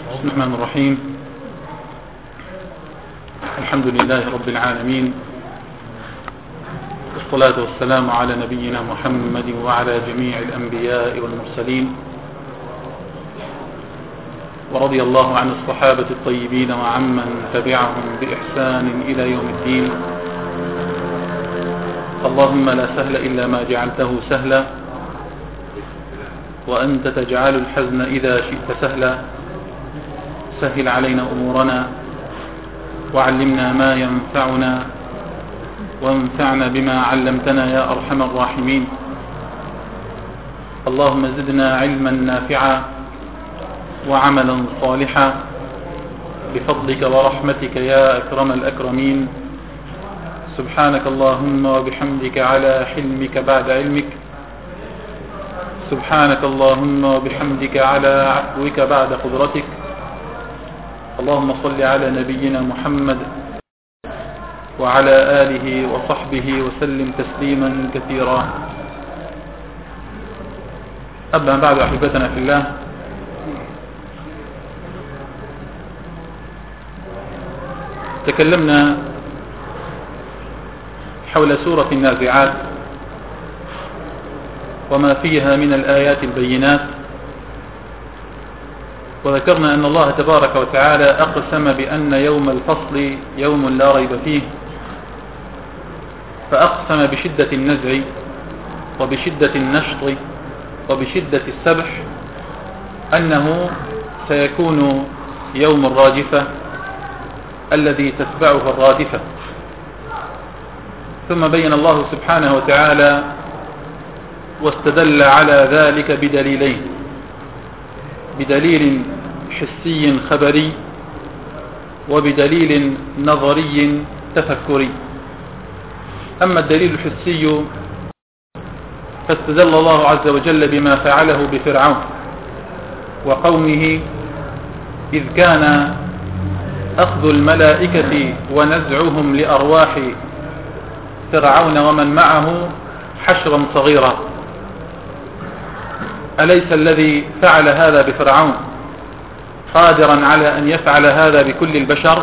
بسم الله الرحمن الرحيم. الحمد لله رب العالمين، والصلاة والسلام على نبينا محمد وعلى جميع الأنبياء والمرسلين، ورضي الله عن الصحابة الطيبين وعمن تبعهم بإحسان إلى يوم الدين. اللهم لا سهل إلا ما جعلته سهلا، وأنت تجعل الحزن إذا شئت سهلا. سهل علينا أمورنا، وعلمنا ما ينفعنا، وانفعنا بما علمتنا يا أرحم الراحمين. اللهم زدنا علما نافعا وعملا صالحا بفضلك ورحمتك يا أكرم الأكرمين. سبحانك اللهم وبحمدك على حلمك بعد علمك، سبحانك اللهم وبحمدك على عفوك بعد قدرتك. اللهم صل على نبينا محمد وعلى آله وصحبه وسلم تسليما كثيرا. أما بعد، أحبتنا في الله، تكلمنا حول سورة النازعات وما فيها من الآيات البينات، وذكرنا أن الله تبارك وتعالى أقسم بأن يوم الفصل يوم لا ريب فيه، فأقسم بشدة النزع وبشدة النشط وبشدة السبح أنه سيكون يوم الراجفة الذي تتبعه الرادفة. ثم بين الله سبحانه وتعالى واستدل على ذلك بدليلين: بدليل حسي خبري، وبدليل نظري تفكري. أما الدليل الحسي فاستدل الله عز وجل بما فعله بفرعون وقومه، إذ كان أخذ الملائكة ونزعهم لأرواح فرعون ومن معه حشرا صغيرا. أليس الذي فعل هذا بفرعون قادرا على أن يفعل هذا بكل البشر؟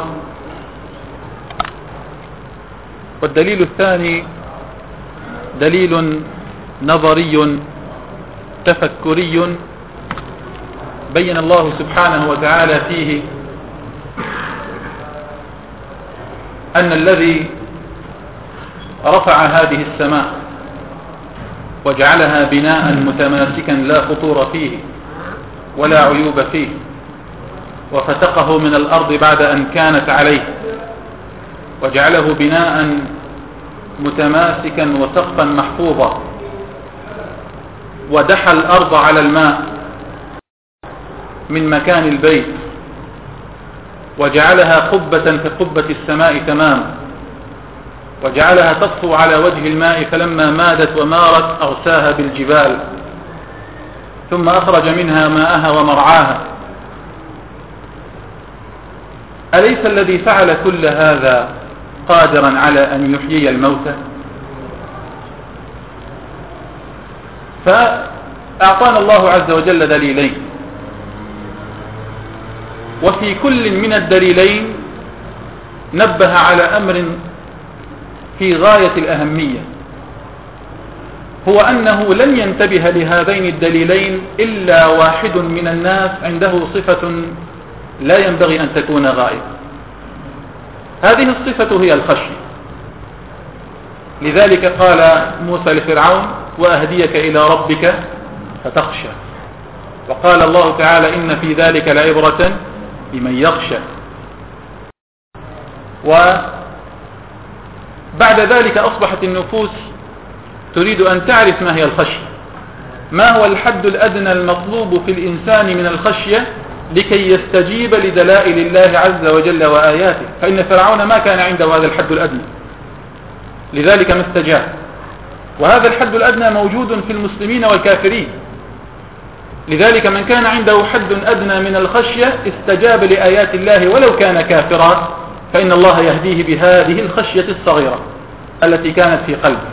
والدليل الثاني دليل نظري تفكري، بين الله سبحانه وتعالى فيه أن الذي رفع هذه السماء وجعلها بناء متماسكا لا خطور فيه ولا عيوب فيه، وفتقه من الأرض بعد أن كانت عليه، وجعله بناء متماسكا وسقفا محفوظا، ودحى الأرض على الماء من مكان البيت، وجعلها قبة كقبة السماء تماما، وجعلها تطفو على وجه الماء، فلما مادت ومارت أرساها بالجبال، ثم أخرج منها ماءها ومرعاها. أليس الذي فعل كل هذا قادرا على أن يحيي الموتى؟ فأعطانا الله عز وجل دليلين، وفي كل من الدليلين نبه على أمر في غاية الأهمية، هو أنه لن ينتبه لهذين الدليلين إلا واحد من الناس عنده صفة لا ينبغي أن تكون غائبة. هذه الصفة هي الخشية. لذلك قال موسى لفرعون: وأهديك إلى ربك فتخشى. وقال الله تعالى: إن في ذلك لعبرة لمن يخشى. وبعد ذلك أصبحت النفوس تريد أن تعرف ما هي الخشية، ما هو الحد الأدنى المطلوب في الإنسان من الخشية لكي يستجيب لدلائل الله عز وجل وآياته. فإن فرعون ما كان عنده هذا الحد الأدنى، لذلك ما استجاب. وهذا الحد الأدنى موجود في المسلمين والكافرين. لذلك من كان عنده حد أدنى من الخشية استجاب لآيات الله ولو كان كافرا، فإن الله يهديه بهذه الخشية الصغيرة التي كانت في قلبه.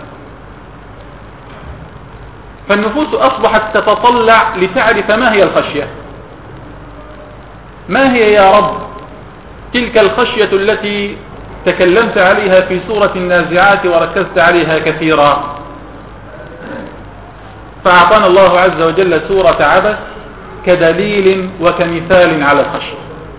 فالنفوس أصبحت تتطلع لتعرف ما هي الخشية، ما هي يا رب تلك الخشية التي تكلمت عليها في سورة النازعات وركزت عليها كثيرا؟ فأعطانا الله عز وجل سورة عبس كدليل وكمثال على الخشية.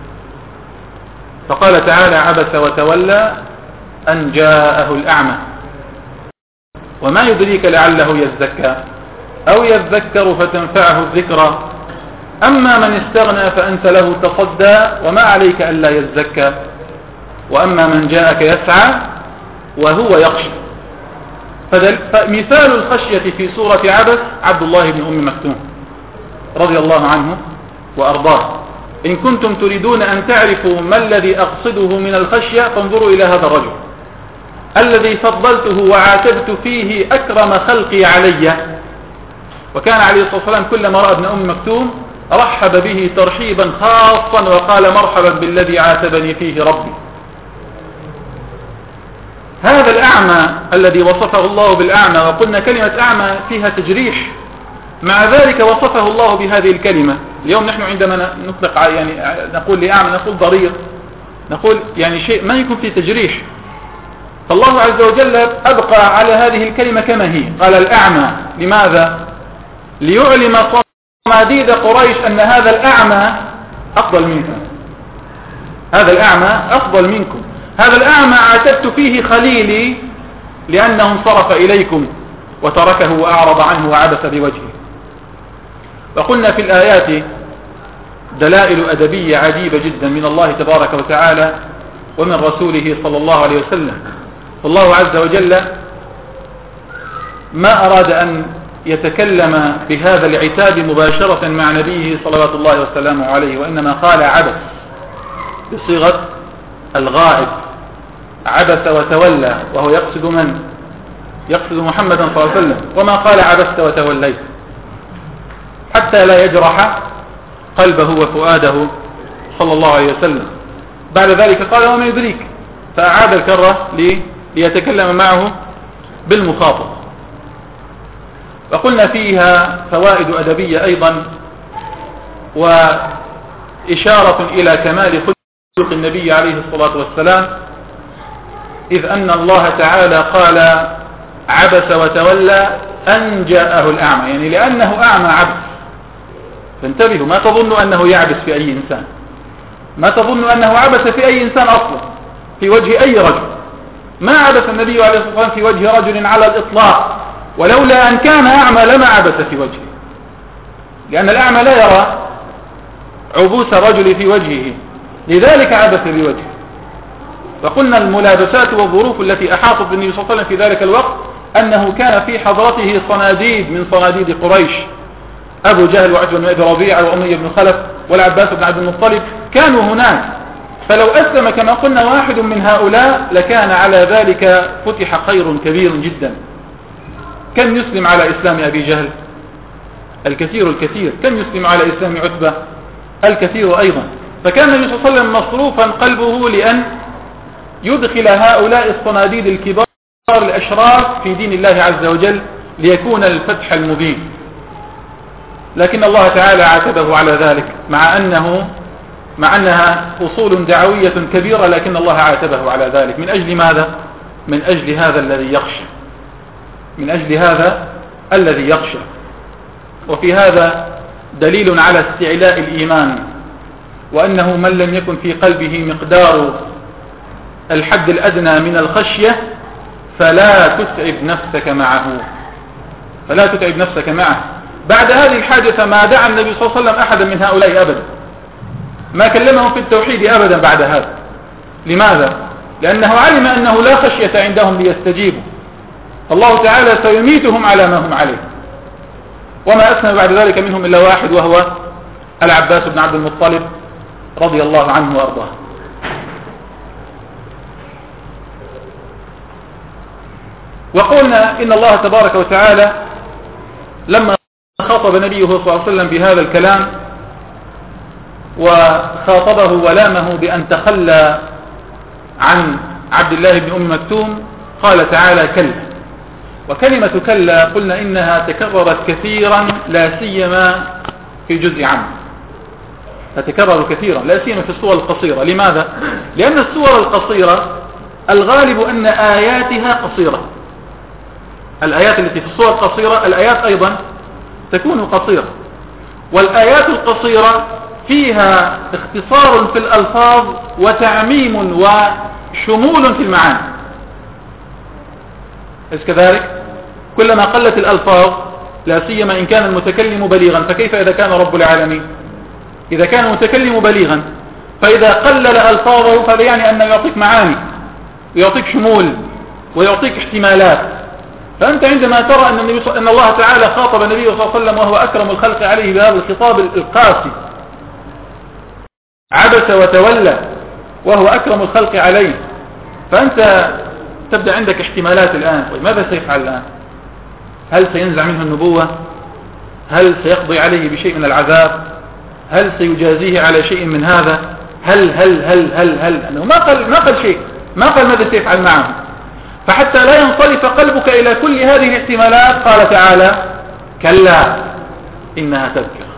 فقال تعالى: عبس وتولى أن جاءه الأعمى وما يدريك لعله يزكى أو يذكر فتنفعه الذكرى أما من استغنى فأنت له تصدى وما عليك ألا يزكى وأما من جاءك يسعى وهو يخشى. فمثال الخشية في سورة عبس عبد الله بن أم مكتوم رضي الله عنه وأرضاه. إن كنتم تريدون أن تعرفوا ما الذي أقصده من الخشية فانظروا إلى هذا الرجل الذي فضلته وعاتبت فيه أكرم خلقي علي. وكان عليه الصلاة والسلام كلما رأى ابن أم مكتوم رحب به ترحيبا خاصا وقال: مرحبا بالذي عاتبني فيه ربي. هذا الأعمى الذي وصفه الله بالأعمى، وقلنا كلمة أعمى فيها تجريح، مع ذلك وصفه الله بهذه الكلمة. اليوم نحن عندما نطلق يعني نقول لأعمى نقول ضرير، نقول يعني شيء ما يكون فيه تجريح. فالله عز وجل أبقى على هذه الكلمة كما هي، قال الأعمى. لماذا؟ ليعلم صناديد قريش أن هذا الأعمى أفضل منكم، هذا الأعمى أفضل منكم، هذا الأعمى عاتبت فيه خليلي لأنه انصرف إليكم وتركه وأعرض عنه وعبس بوجهه. وقلنا في الآيات دلائل أدبية عجيبة جدا من الله تبارك وتعالى ومن رسوله صلى الله عليه وسلم. فالله عز وجل ما أراد أن يتكلم بهذا العتاب مباشرة مع نبيه صلوات الله وسلامه عليه، وإنما قال عبس بصيغة الغائب، عبس وتولى، وهو يقصد من؟ يقصد محمدا صلى الله عليه وسلم. وما قال عبست وتوليت حتى لا يجرح قلبه وفؤاده صلى الله عليه وسلم. بعد ذلك قال: وما يدريك، فأعاد الكرة ليتكلم معه بالمخاطب. وقلنا فيها فوائد أدبية أيضا وإشارة إلى كمال خلق النبي عليه الصلاة والسلام، إذ أن الله تعالى قال: عبس وتولى أن جاءه الأعمى، يعني لأنه أعمى عبس. فانتبهوا، ما تظنوا أنه يعبس في أي إنسان، ما تظنوا أنه عبس في أي إنسان أصلا في وجه أي رجل. ما عبس النبي عليه الصلاة والسلام في وجه رجل على الإطلاق، ولولا أن كان أعمى لما عبس في وجهه، لأن الأعمى لا يرى عبوس الرجل في وجهه، لذلك عبس بوجهه. فقلنا الملابسات والظروف التي أحاطت بالنبي صلى الله عليه وسلم في ذلك الوقت أنه كان في حضرته صناديد من صناديد قريش، أبو جهل وعتبة بن أبي ربيعة وأمية بن خلف والعباس بن عبد المطلب كانوا هناك. فلو أسلم كما قلنا واحد من هؤلاء لكان على ذلك فتح خير كبير جدا. كم يسلم على إسلام أبي جهل؟ الكثير الكثير. كم يسلم على إسلام عتبة؟ الكثير أيضا. فكان النبي صلى الله عليه وسلم مصروفا قلبه لأن يدخل هؤلاء الصناديد الكبار الأشراف في دين الله عز وجل ليكون الفتح المبين. لكن الله تعالى عاتبه على ذلك مع أنها أصول دعوية كبيرة، لكن الله عاتبه على ذلك. من أجل ماذا؟ من أجل هذا الذي يخشى، من أجل هذا الذي يخشى. وفي هذا دليل على استعلاء الإيمان، وأنه من لم يكن في قلبه مقدار الحد الأدنى من الخشية فلا تتعب نفسك معه، فلا تتعب نفسك معه. بعد هذه الحادثة ما دعا النبي صلى الله عليه وسلم أحدا من هؤلاء أبدا، ما كلمهم في التوحيد أبدا بعد هذا. لماذا؟ لأنه علم أنه لا خشية عندهم ليستجيبوا، الله تعالى سيميتهم على ما هم عليه. وما أسلم بعد ذلك منهم إلا واحد، وهو العباس بن عبد المطلب رضي الله عنه وأرضاه. وقلنا إن الله تبارك وتعالى لما خاطب نبيه صلى الله عليه وسلم بهذا الكلام وخاطبه ولامه بأن تخلى عن عبد الله بن أم مكتوم قال تعالى: كلا. وكلمة كلا قلنا إنها تكررت كثيرا لا سيما في جزء عام، تتكرر كثيرا لا سيما في السور القصيرة. لماذا؟ لأن السور القصيرة الغالب أن آياتها قصيرة. الآيات التي في السور القصيرة الآيات أيضا تكون قصيرة، والآيات القصيرة فيها اختصار في الألفاظ وتعميم وشمول في المعاني. إذ كذلك كلما قلت الألفاظ لا سيما إن كان المتكلم بليغا، فكيف إذا كان رب العالمين؟ إذا كان المتكلم بليغا فإذا قلل ألفاظه فهذا يعني أنه يعطيك معاني ويعطيك شمول ويعطيك احتمالات. فأنت عندما ترى أن الله تعالى خاطب النبي صلى الله عليه وسلم وهو أكرم الخلق عليه بهذا الخطاب القاسي، عبس وتولى وهو أكرم الخلق عليه، فأنت تبدأ عندك احتمالات الآن. طيب ماذا سيفعل الآن؟ هل سينزع منه النبوة؟ هل سيقضي عليه بشيء من العذاب؟ هل سيجازيه على شيء من هذا؟ هل أنه ما قال شيء، ما قال ماذا سيفعل معه. فحتى لا ينصرف قلبك إلى كل هذه الاحتمالات قال تعالى كلا إنها تذكرة.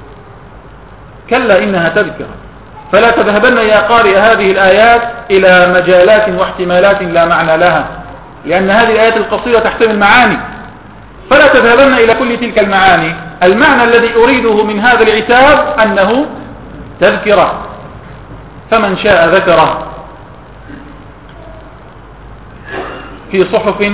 كلا إنها تذكرة. فلا تذهبن يا قارئ هذه الآيات إلى مجالات واحتمالات لا معنى لها، لأن هذه الآيات القصيرة تحتمل معاني، فلا تذهبن إلى كل تلك المعاني. المعنى الذي أريده من هذا العتاب أنه تذكرة، فمن شاء ذكره في صحف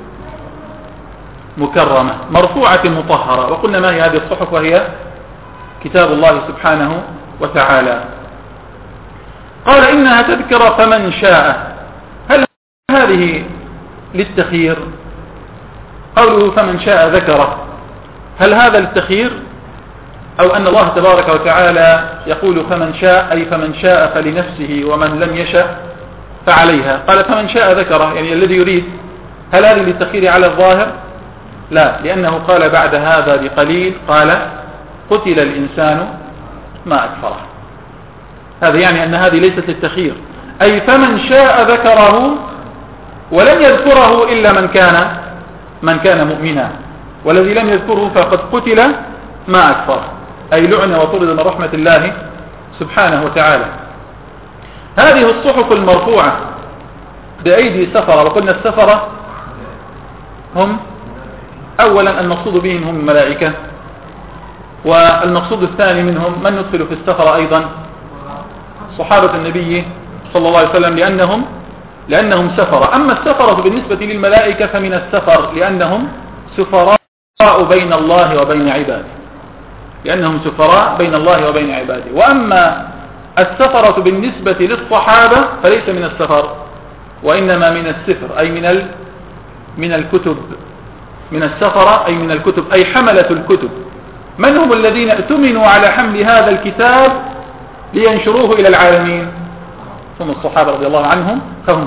مكرمة مرفوعة مطهرة. وقلنا ما هي هذه الصحف؟ وهي كتاب الله سبحانه وتعالى. قال إنها تذكرة فمن شاء. هل هذه للتخيير؟ قوله فمن شاء ذكره، هل هذا للتخيير أو أن الله تبارك وتعالى يقول فمن شاء أي فمن شاء فلنفسه ومن لم يشاء فعليها؟ قال فمن شاء ذكره يعني الذي يريد. هل هذه للتخيير على الظاهر؟ لا، لأنه قال بعد هذا بقليل قال قتل الإنسان ما أكفره. هذا يعني أن هذه ليست للتخيير، أي فمن شاء ذكره ولن يذكره إلا من كان مؤمنا، والذي لم يذكره فقد قتل ما أكفره، أي لعن وطرد من رحمة الله سبحانه وتعالى. هذه الصحف المرفوعة بأيدي سفرة، وقلنا السفرة هم أولا المقصود بهم هم الملائكة، والمقصود الثاني منهم من ندخل في السفرة أيضا صحابة النبي صلى الله عليه وسلم لأنهم سفرة. أما السفرة بالنسبة للملائكة فمن السفر لأنهم سفراء بين الله وبين عباده، لأنهم سفراء بين الله وبين عباده. وأما السفرة بالنسبة للصحابة فليس من السفر، وإنما من السفر أي من الكتب، من السفرة أي من الكتب، أي حملة الكتب. من هم الذين ائتمنوا على حمل هذا الكتاب لينشروه إلى العالمين؟ هم الصحابة رضي الله عنهم، فهم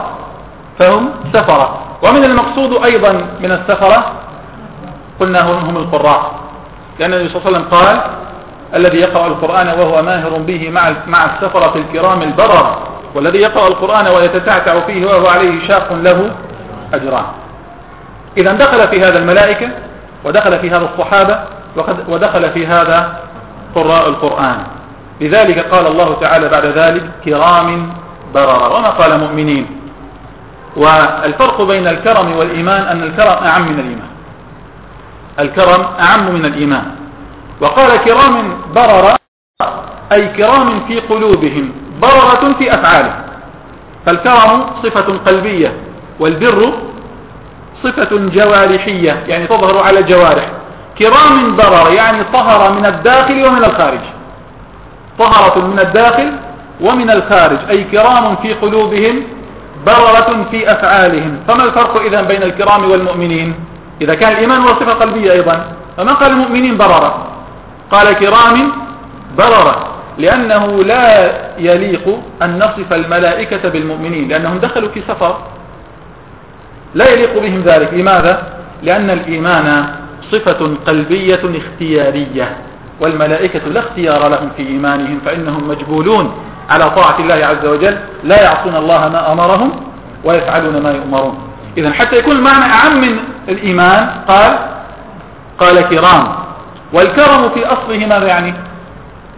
سفرة. ومن المقصود أيضا من السفرة قلنا هم القراء، لأن النبي صلى الله عليه وسلم قال الذي يقرأ القرآن وهو ماهر به مع السفرة الكرام البرر، والذي يقرأ القرآن ويتتعتع فيه وهو عليه شاق له أجران. إذا دخل في هذا الملائكة، ودخل في هذا الصحابة، ودخل في هذا قراء القرآن. لذلك قال الله تعالى بعد ذلك كرام بررا، وما قال مؤمنين. والفرق بين الكرم والإيمان أن الكرم أعم من الإيمان، الكرم أعم من الإيمان. وقال كرام بررا أي كرام في قلوبهم، بررة في أفعالهم. فالكرم صفة قلبية، والبر صفة جوارحية يعني تظهر على الجوارح. كرام برر يعني طهر من الداخل ومن الخارج، طهرة من الداخل ومن الخارج، أي كرام في قلوبهم بررة في أفعالهم. فما الفرق إذن بين الكرام والمؤمنين؟ إذا كان الإيمان هو صفة قلبية أيضا، فما قال المؤمنين بررة؟ قال كرام بررة، لأنه لا يليق أن نصف الملائكة بالمؤمنين، لأنهم دخلوا في سفر، لا يليق بهم ذلك. لماذا؟ لأن الإيمان صفة قلبية اختيارية، والملائكة لا اختيار لهم في إيمانهم، فإنهم مجبولون على طاعة الله عز وجل، لا يعصون الله ما أمرهم ويفعلون ما يؤمرون. إذن حتى يكون المعنى أعم من الإيمان قال كرام. والكرم في أصله ماذا يعني؟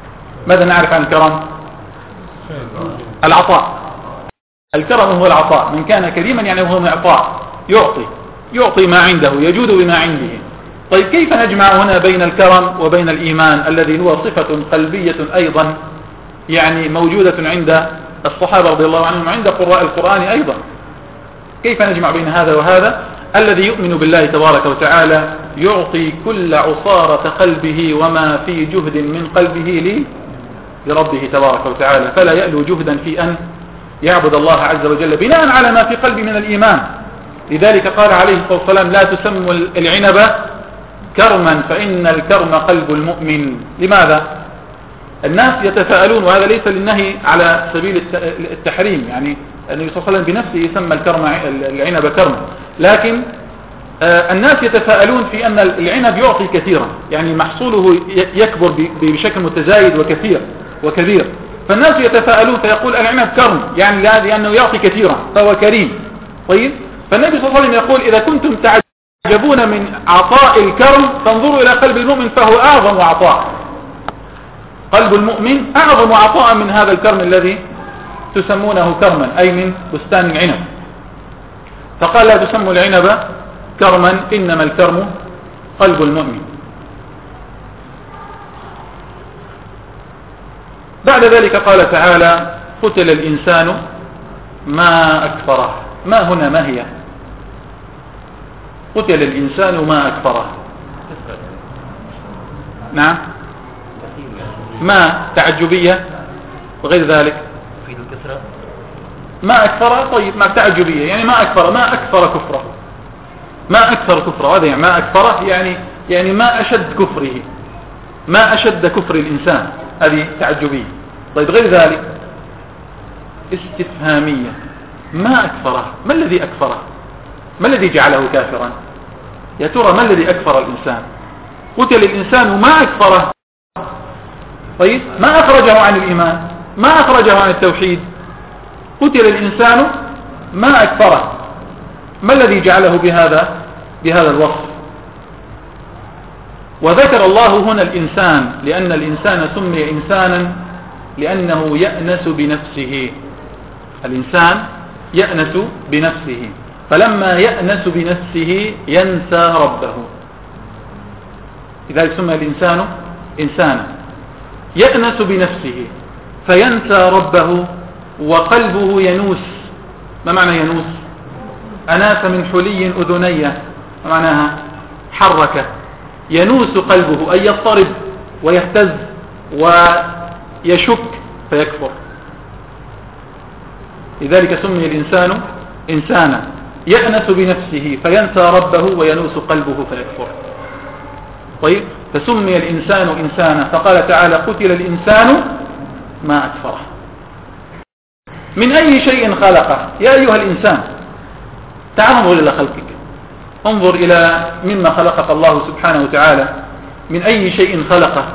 ماذا نعرف عن الكرم؟ العطاء. الكرم هو العطاء، من كان كريما يعني هو معطاء، يعطي ما عنده، يجود بما عنده. طيب كيف نجمع هنا بين الكرم وبين الإيمان الذي هو صفة قلبية أيضا يعني موجودة عند الصحابة رضي الله عنهم وعند قراء القرآن أيضا؟ كيف نجمع بين هذا وهذا؟ الذي يؤمن بالله تبارك وتعالى يعطي كل عصارة قلبه وما في جهد من قلبه لربه تبارك وتعالى، فلا يألو جهدا في أن يعبد الله عز وجل بناء على ما في قلبه من الإيمان. لذلك قال عليه الصلاة والسلام: لا تسموا العنب كرما فإن الكرم قلب المؤمن. لماذا؟ الناس يتساءلون، وهذا ليس للنهي على سبيل التحريم، يعني النبي صلى الله عليه وسلم بنفسه يسمى العنب كرما، لكن الناس يتساءلون في أن العنب يعطي كثيرا، يعني محصوله يكبر بشكل متزايد وكبير، فالناس يتساءلون فيقول العنب كرم، يعني لأنه يعطي كثيرا فهو كريم. طيب، فالنبي صلى الله عليه وسلم يقول: إذا كنتم تعجبون من عطاء الكرم فانظروا إلى قلب المؤمن فهو أعظم عطاء. قلب المؤمن أعظم عطاء من هذا الكرم الذي تسمونه كرما، أي من بستان العنب. فقال: لا تسموا العنب كرما إنما الكرم قلب المؤمن. بعد ذلك قال تعالى: قتل الإنسان ما أكفره. ما هنا ما هي؟ قتل الإنسان ما أكفره. نعم، ما تعجبية وغير ذلك. ما أكفر، طيب ما تعجبية يعني ما أكفر كفره، ما أكثر كفره، هذا يعني ما أكفره يعني ما أشد كفره، ما أشد كفر الإنسان، هذه تعجبية. طيب غير ذلك استفهامية: ما أكفره، ما الذي أكفره؟ ما الذي جعله كافرا؟ يا ترى ما الذي أكفر الإنسان؟ قتل الإنسان ما أكفره، طيب ما أخرجه عن الإيمان، ما أخرجه عن التوحيد. قتل الإنسان ما أكفره، ما الذي جعله بهذا الوصف؟ وذكر الله هنا الإنسان لأن الإنسان سمي إنسانا لأنه يأنس بنفسه. الإنسان يأنس بنفسه، فلما يأنس بنفسه ينسى ربه، لذلك سمي الإنسان إنسانا. يأنس بنفسه فينسى ربه وقلبه ينوس. ما معنى ينوس؟ أناس من حلي أذنيه، ما معناها؟ حركة. ينوس قلبه أي يضطرب ويهتز ويشك فيكفر. لذلك سمي الإنسان إنسانا، يأنس بنفسه فينسى ربه وينوس قلبه فيكفر. طيب، فسمي الإنسان إنسانا. فقال تعالى: قتل الإنسان ما أكفره. من أي شيء خلقه؟ يا أيها الإنسان تعال انظر إلى خلقك، انظر إلى مما خلقك الله سبحانه وتعالى. من أي شيء خلقه؟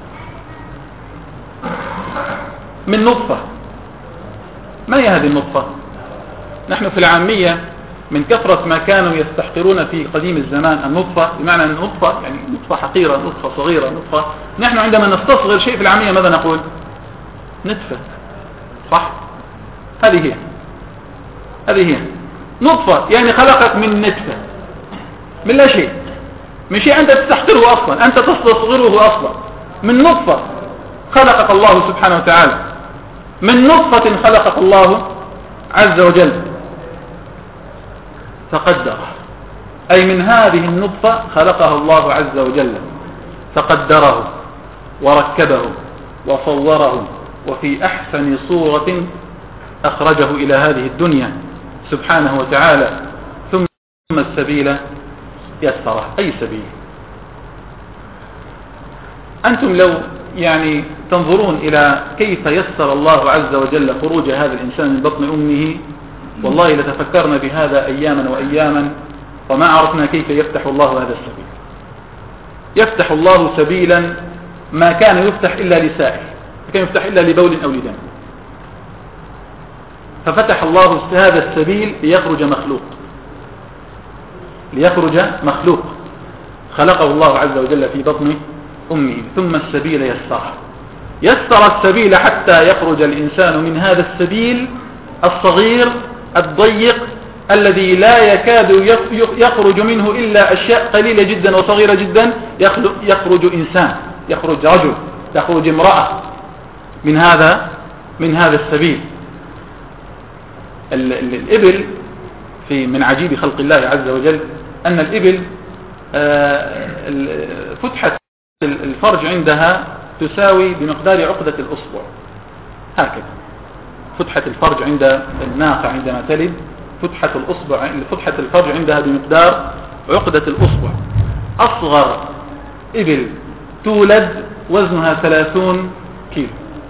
من نطفة. ما هي هذه النطفة؟ نحن في العامية من كثرة ما كانوا يستحقرون في قديم الزمان النطفة، بمعنى أن النطفة يعني نطفة حقيرة، نطفة صغيرة، نطفة. نحن عندما نستصغر شيء في العامية ماذا نقول؟ نطفة، صح؟ هذه هي نطفة، يعني خلقت من نطفة، من لا شيء، من شيء أنت تستحقره أصلا، أنت تستصغره أصلا. من نطفة خلقك الله سبحانه وتعالى، من نطفة خلقك الله عز وجل فقدره، أي من هذه النطفة خلقه الله عز وجل فقدره وركبه وصوره وفي أحسن صورة أخرجه إلى هذه الدنيا سبحانه وتعالى. ثم السبيل يسره. أي سبيل؟ أنتم لو يعني تنظرون إلى كيف يسر الله عز وجل خروج هذا الإنسان من بطن أمه، والله لتفكرنا بهذا أياما وأياما وما عرفنا كيف يفتح الله هذا السبيل. يفتح الله سبيلا ما كان يفتح إلا لسائل، ما كان يفتح إلا لبول أو لدم، ففتح الله هذا السبيل ليخرج مخلوق خلقه الله عز وجل في بطن أمه. ثم السبيل يسره، يسر السبيل حتى يخرج الإنسان من هذا السبيل الصغير الضيق الذي لا يكاد يخرج منه إلا أشياء قليلة جدا وصغيرة جدا. يخرج إنسان، يخرج رجل، تخرج امرأة من هذا السبيل. الإبل من عجيب خلق الله عز وجل أن الإبل فتحة الفرج عندها تساوي بمقدار عقدة الأصبع، هكذا فتحة الفرج عند الناقة عندما تلد فتحة الفرج عندها بمقدار عقدة الأصبع. أصغر إبل تولد وزنها 30 كيلو،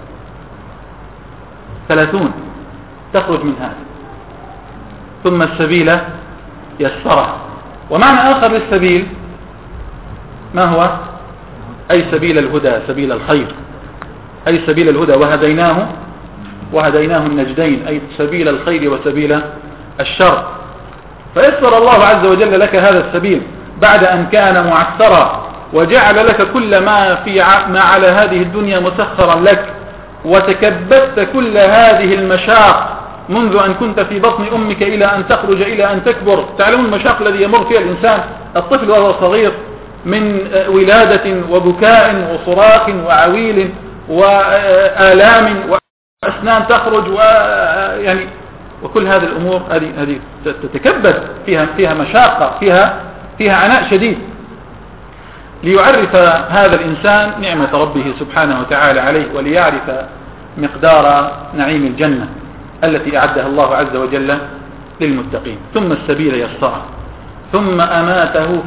30 تخرج من هذا. ثم السبيل يسره. ومعنى آخر للسبيل ما هو؟ أي سبيل الهدى، سبيل الخير، أي سبيل الهدى. وهديناه النجدين، أي سبيل الخير وسبيل الشر. فيسر الله عز وجل لك هذا السبيل بعد أن كان معسرا، وجعل لك كل ما على هذه الدنيا مسخرا لك، وتكبدت كل هذه المشاق منذ أن كنت في بطن أمك إلى أن تخرج إلى أن تكبر. تعلمون المشاق الذي يمر فيها الإنسان الطفل وهو صغير من ولادة وبكاء وصراخ وعويل وآلام وأسنان تخرج وكل هذه الأمور هذه تتكبد فيها مشاقة، فيها عناء شديد. ليعرف هذا الإنسان نعمة ربه سبحانه وتعالى عليه، وليعرف مقدار نعيم الجنة التي أعدها الله عز وجل للمتقين. ثم السبيل يسره، ثم أماته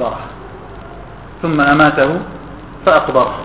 فأقبره.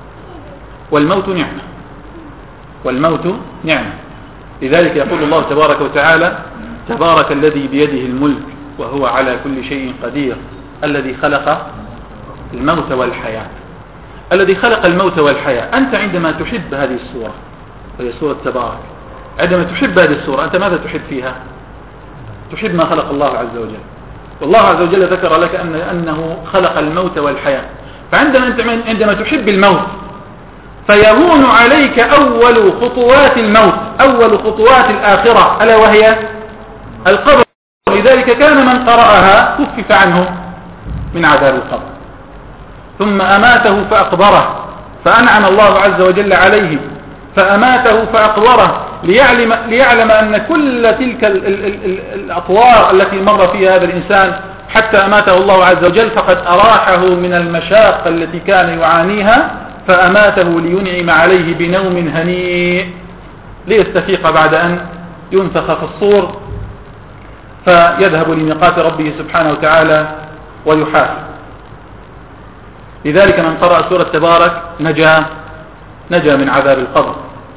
والموت نعمة. لذلك يقول الله تبارك وتعالى: تبارك الذي بيده الملك وهو على كل شيء قدير، الذي خلق الموت والحياة. الذي خلق الموت والحياة. أنت عندما تحب هذه السورة، وهي سورة تبارك، عندما تحب هذه السورة أنت ماذا تحب فيها؟ تحب ما خلق الله عز وجل. والله عز وجل ذكر لك أنه خلق الموت والحياة. فعندما أنت عندما تحب الموت فيهون عليك أول خطوات الموت، أول خطوات الآخرة، ألا وهي القبر. لذلك كان من قرأها خفف عنه من عذاب القبر. ثم أماته فأقبره، فأنعم الله عز وجل عليه فأماته فأقبره، ليعلم أن كل تلك الأطوار التي مر فيها هذا الإنسان حتى أماته الله عز وجل فقد أراحه من المشاق التي كان يعانيها، فأماته لينعم عليه بنوم هنيء ليستفيق بعد أن ينفخ في الصور فيذهب لميقات ربه سبحانه وتعالى ويحاسب. لذلك من قرأ سورة تبارك نجا من عذاب القبر.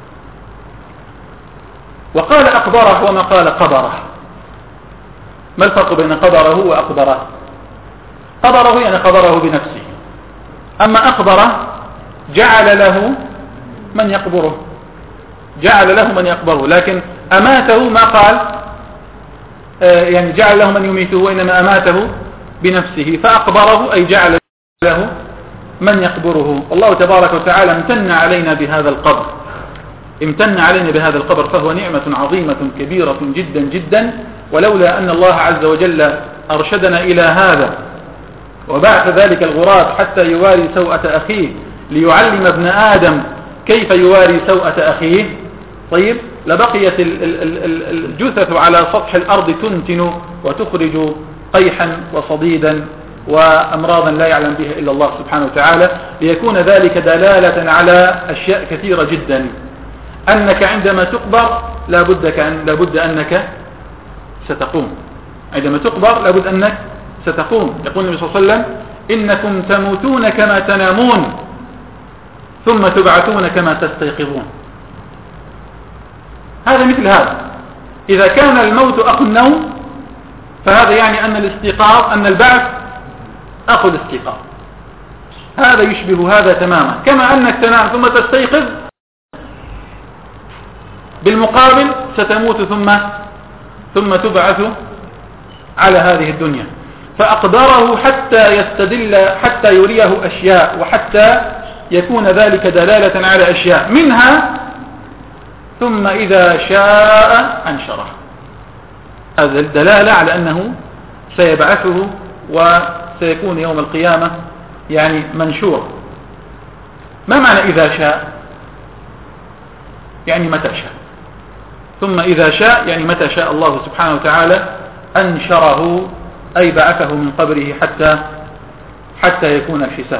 وقال أقبره وما قال قبره. ما الفرق بين قبره وأقبره؟ قبره يعني قبره بنفسه، أما أقبره جعل له من يقبره، لكن أماته ما قال يعني جعل له من يميته، وإنما أماته بنفسه. فأقبره أي جعل له من يقبره. الله تبارك وتعالى امتن علينا بهذا القبر، فهو نعمة عظيمة كبيرة جدا جدا. ولولا أن الله عز وجل أرشدنا إلى هذا وبعث ذلك الغراب حتى يواري سوءة أخيه ليعلم ابن آدم كيف يواري سوءة أخيه، طيب لبقيت الجثث على سطح الأرض تنتن وتخرج قيحا وصديدا وأمراضا لا يعلم بها إلا الله سبحانه وتعالى، ليكون ذلك دلالة على أشياء كثيرة جدا. أنك عندما تقبر لابد أنك ستقوم. عندما تقبر لابد أنك ستقوم. يقول النبي صلى الله عليه وسلم: إنكم تموتون كما تنامون ثم تبعثون كما تستيقظون. هذا مثل هذا. إذا كان الموت أخو النوم فهذا يعني أن البعث أخو الاستيقاظ. هذا يشبه هذا تماما، كما أنك تنام ثم تستيقظ، بالمقابل ستموت ثم تبعث على هذه الدنيا. فأقدره حتى يستدل، حتى يريه أشياء، وحتى يكون ذلك دلالة على أشياء منها ثم إذا شاء أنشره. هذا الدلالة على أنه سيبعثه وسيكون يوم القيامة يعني منشور. ما معنى إذا شاء؟ يعني متى شاء. ثم إذا شاء يعني متى شاء الله سبحانه وتعالى أنشره، أي بعثه من قبره حتى يكون الحساب.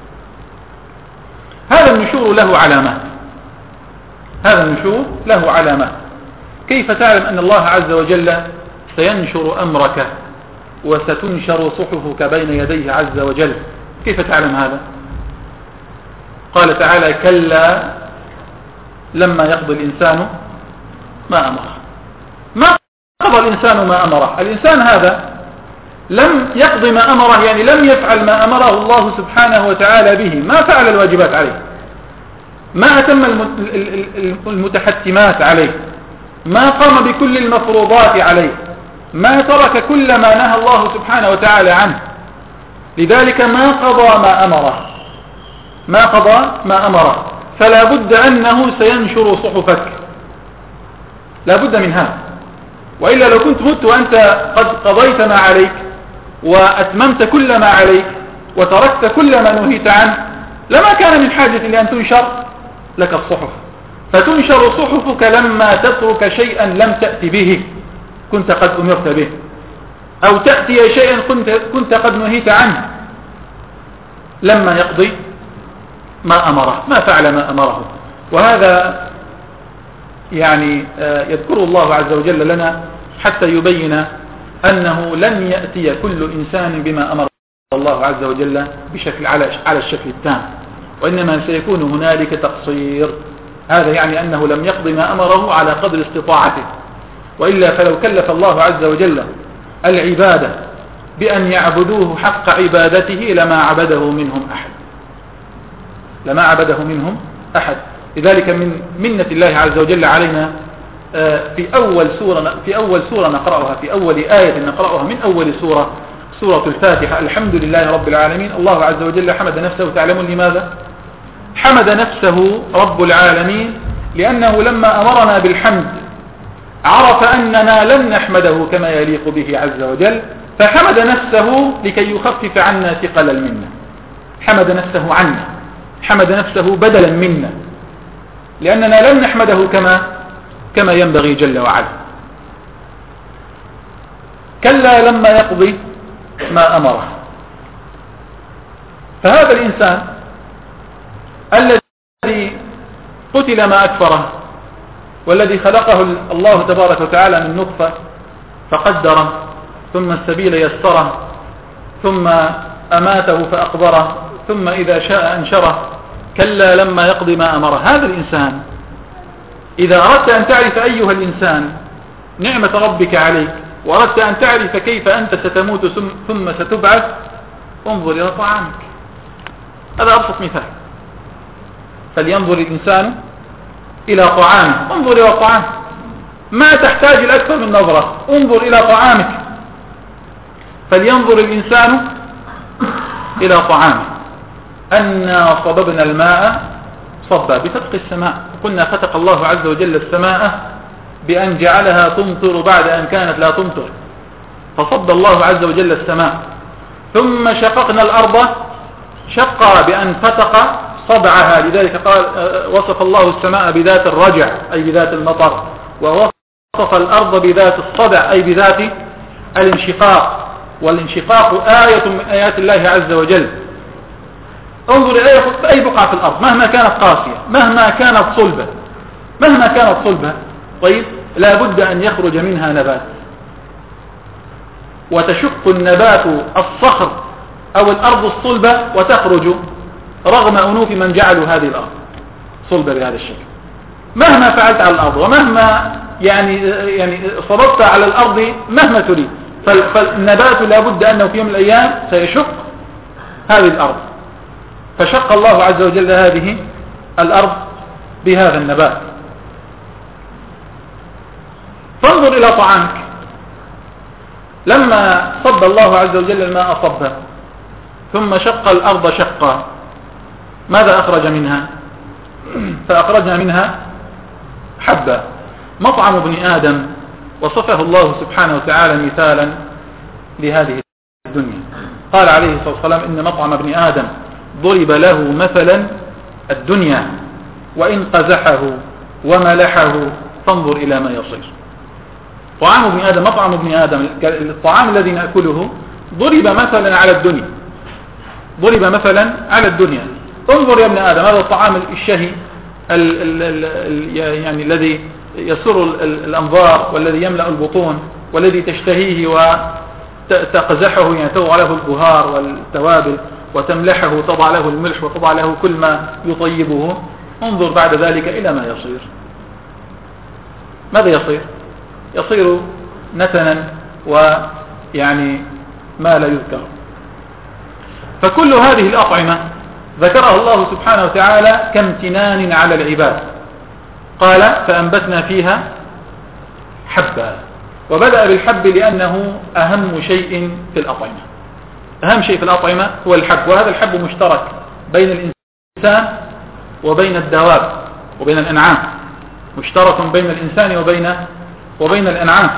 هذا النشور له علامات. هذا النشور له علامات. كيف تعلم أن الله عز وجل سينشر أمرك وستنشر صحفك بين يديه عز وجل؟ كيف تعلم هذا؟ قال تعالى: كلا لما يقضي الإنسان ما أمره. ما قضى الإنسان ما أمره. الإنسان هذا لم يقضي ما أمره، يعني لم يفعل ما أمره الله سبحانه وتعالى به، ما فعل الواجبات عليه، ما أتم المتحتمات عليه، ما قام بكل المفروضات عليه، ما ترك كل ما نهى الله سبحانه وتعالى عنه. لذلك ما قضى ما أمره، فلا بد أنه سينشر صحفك، لا بد من هذا. وإلا لو كنت مت وأنت قد قضيت ما عليك وأتممت كل ما عليك وتركت كل ما نهيت عنه، لما كان من حاجة لأن تنشر لك الصحف. فتنشر صحفك لما تترك شيئا لم تأت به كنت قد أمرت به، أو تأتي شيئا كنت قد نهيت عنه، لما يقضي ما أمره، ما فعل ما أمره. وهذا يعني يذكر الله عز وجل لنا حتى يبين أنه لن يأتي كل إنسان بما أمر الله عز وجل بشكل على الشكل التام، وإنما سيكون هنالك تقصير. هذا يعني أنه لم يقضي ما أمره على قدر استطاعته، وإلا فلو كلف الله عز وجل العبادة بأن يعبدوه حق عبادته لما عبده منهم أحد. لذلك من منة الله عز وجل علينا في أول سورة نقرأها، في أول آية نقرأها من أول سورة الفاتحة: الحمد لله رب العالمين. الله عز وجل حمد نفسه. تعلمون لماذا حمد نفسه رب العالمين؟ لأنه لما أمرنا بالحمد عرف أننا لن نحمده كما يليق به عز وجل، فحمد نفسه لكي يخفف عنا ثقل المنة. حمد نفسه عنا، حمد نفسه بدلا منا، لأننا لم نحمده كما ينبغي جل وعلا. كلا لما يقضي ما أمره. فهذا الإنسان الذي قتل ما أكفره، والذي خلقه الله تبارك وتعالى من نطفة فقدره، ثم السبيل يسره، ثم أماته فأقبره، ثم إذا شاء أنشره. كلا لما يقضي ما أمره. هذا الإنسان إذا أردت أن تعرف أيها الإنسان نعمة ربك عليك، وأردت أن تعرف كيف أنت ستموت ثم ستبعث، انظر إلى طعامك. هذا أبسط مثال. فلينظر الإنسان إلى طعامه. انظر إلى طعامك، ما تحتاج الأكثر من نظرة. انظر إلى طعامك. فلينظر الإنسان إلى طعامه. أنا صببنا الماء صبا بفتق السماء. قلنا فتق الله عز وجل السماء بأن جعلها تمطر بعد أن كانت لا تمطر، فصب الله عز وجل السماء. ثم شققنا الأرض شقا بأن فتق صبعها. لذلك قال وصف الله السماء بذات الرجع أي بذات المطر، ووصف الأرض بذات الصدع أي بذات الانشقاق. والانشقاق آية من آيات الله عز وجل. انظر إلى أي بقعة في الأرض مهما كانت قاسية، مهما كانت صلبة، طيب لا بد أن يخرج منها نبات، وتشق النبات الصخر أو الأرض الصلبة وتخرج رغم أنوف من جعلوا هذه الأرض صلبة بهذا الشكل. مهما فعلت على الأرض ومهما يعني صببت على الأرض مهما تريد، فالنبات لا بد أنه في يوم من الأيام سيشق هذه الأرض. فشق الله عز وجل هذه الأرض بهذا النبات. فانظر إلى طعامك. لما صب الله عز وجل الماء صبا، ثم شق الأرض شقا، ماذا أخرج منها؟ فأخرجنا منها حبة. مطعم ابن آدم وصفه الله سبحانه وتعالى مثالا لهذه الدنيا. قال عليه الصلاة والسلام إن مطعم ابن آدم ضرب له مثلا الدنيا وإن قزحه وملحه فانظر إلى ما يصير. طعام ابن آدم، مطعم ابن آدم، الطعام الذي نأكله ضرب مثلا على الدنيا، ضرب مثلا على الدنيا. انظر يا ابن آدم، هذا الطعام الشهي يعني الذي يسر الأنظار والذي يملأ البطون والذي تشتهيه وتقزحه، يعني تضع له البهار والتوابل وتملحه، تضع له الملح وتضع له كل ما يطيبه. انظر بعد ذلك إلى ما يصير. ماذا يصير؟ يصير نتنا ويعني ما لا يذكر. فكل هذه الأطعمة ذكرها الله سبحانه وتعالى كامتنان على العباد. قال فأنبتنا فيها حبا، وبدأ بالحب لأنه أهم شيء في الأطعمة. أهم شيء في الأطعمة هو الحب، وهذا الحب مشترك بين الإنسان وبين الدواب وبين الأنعام، مشترك بين الإنسان وبين الأنعام.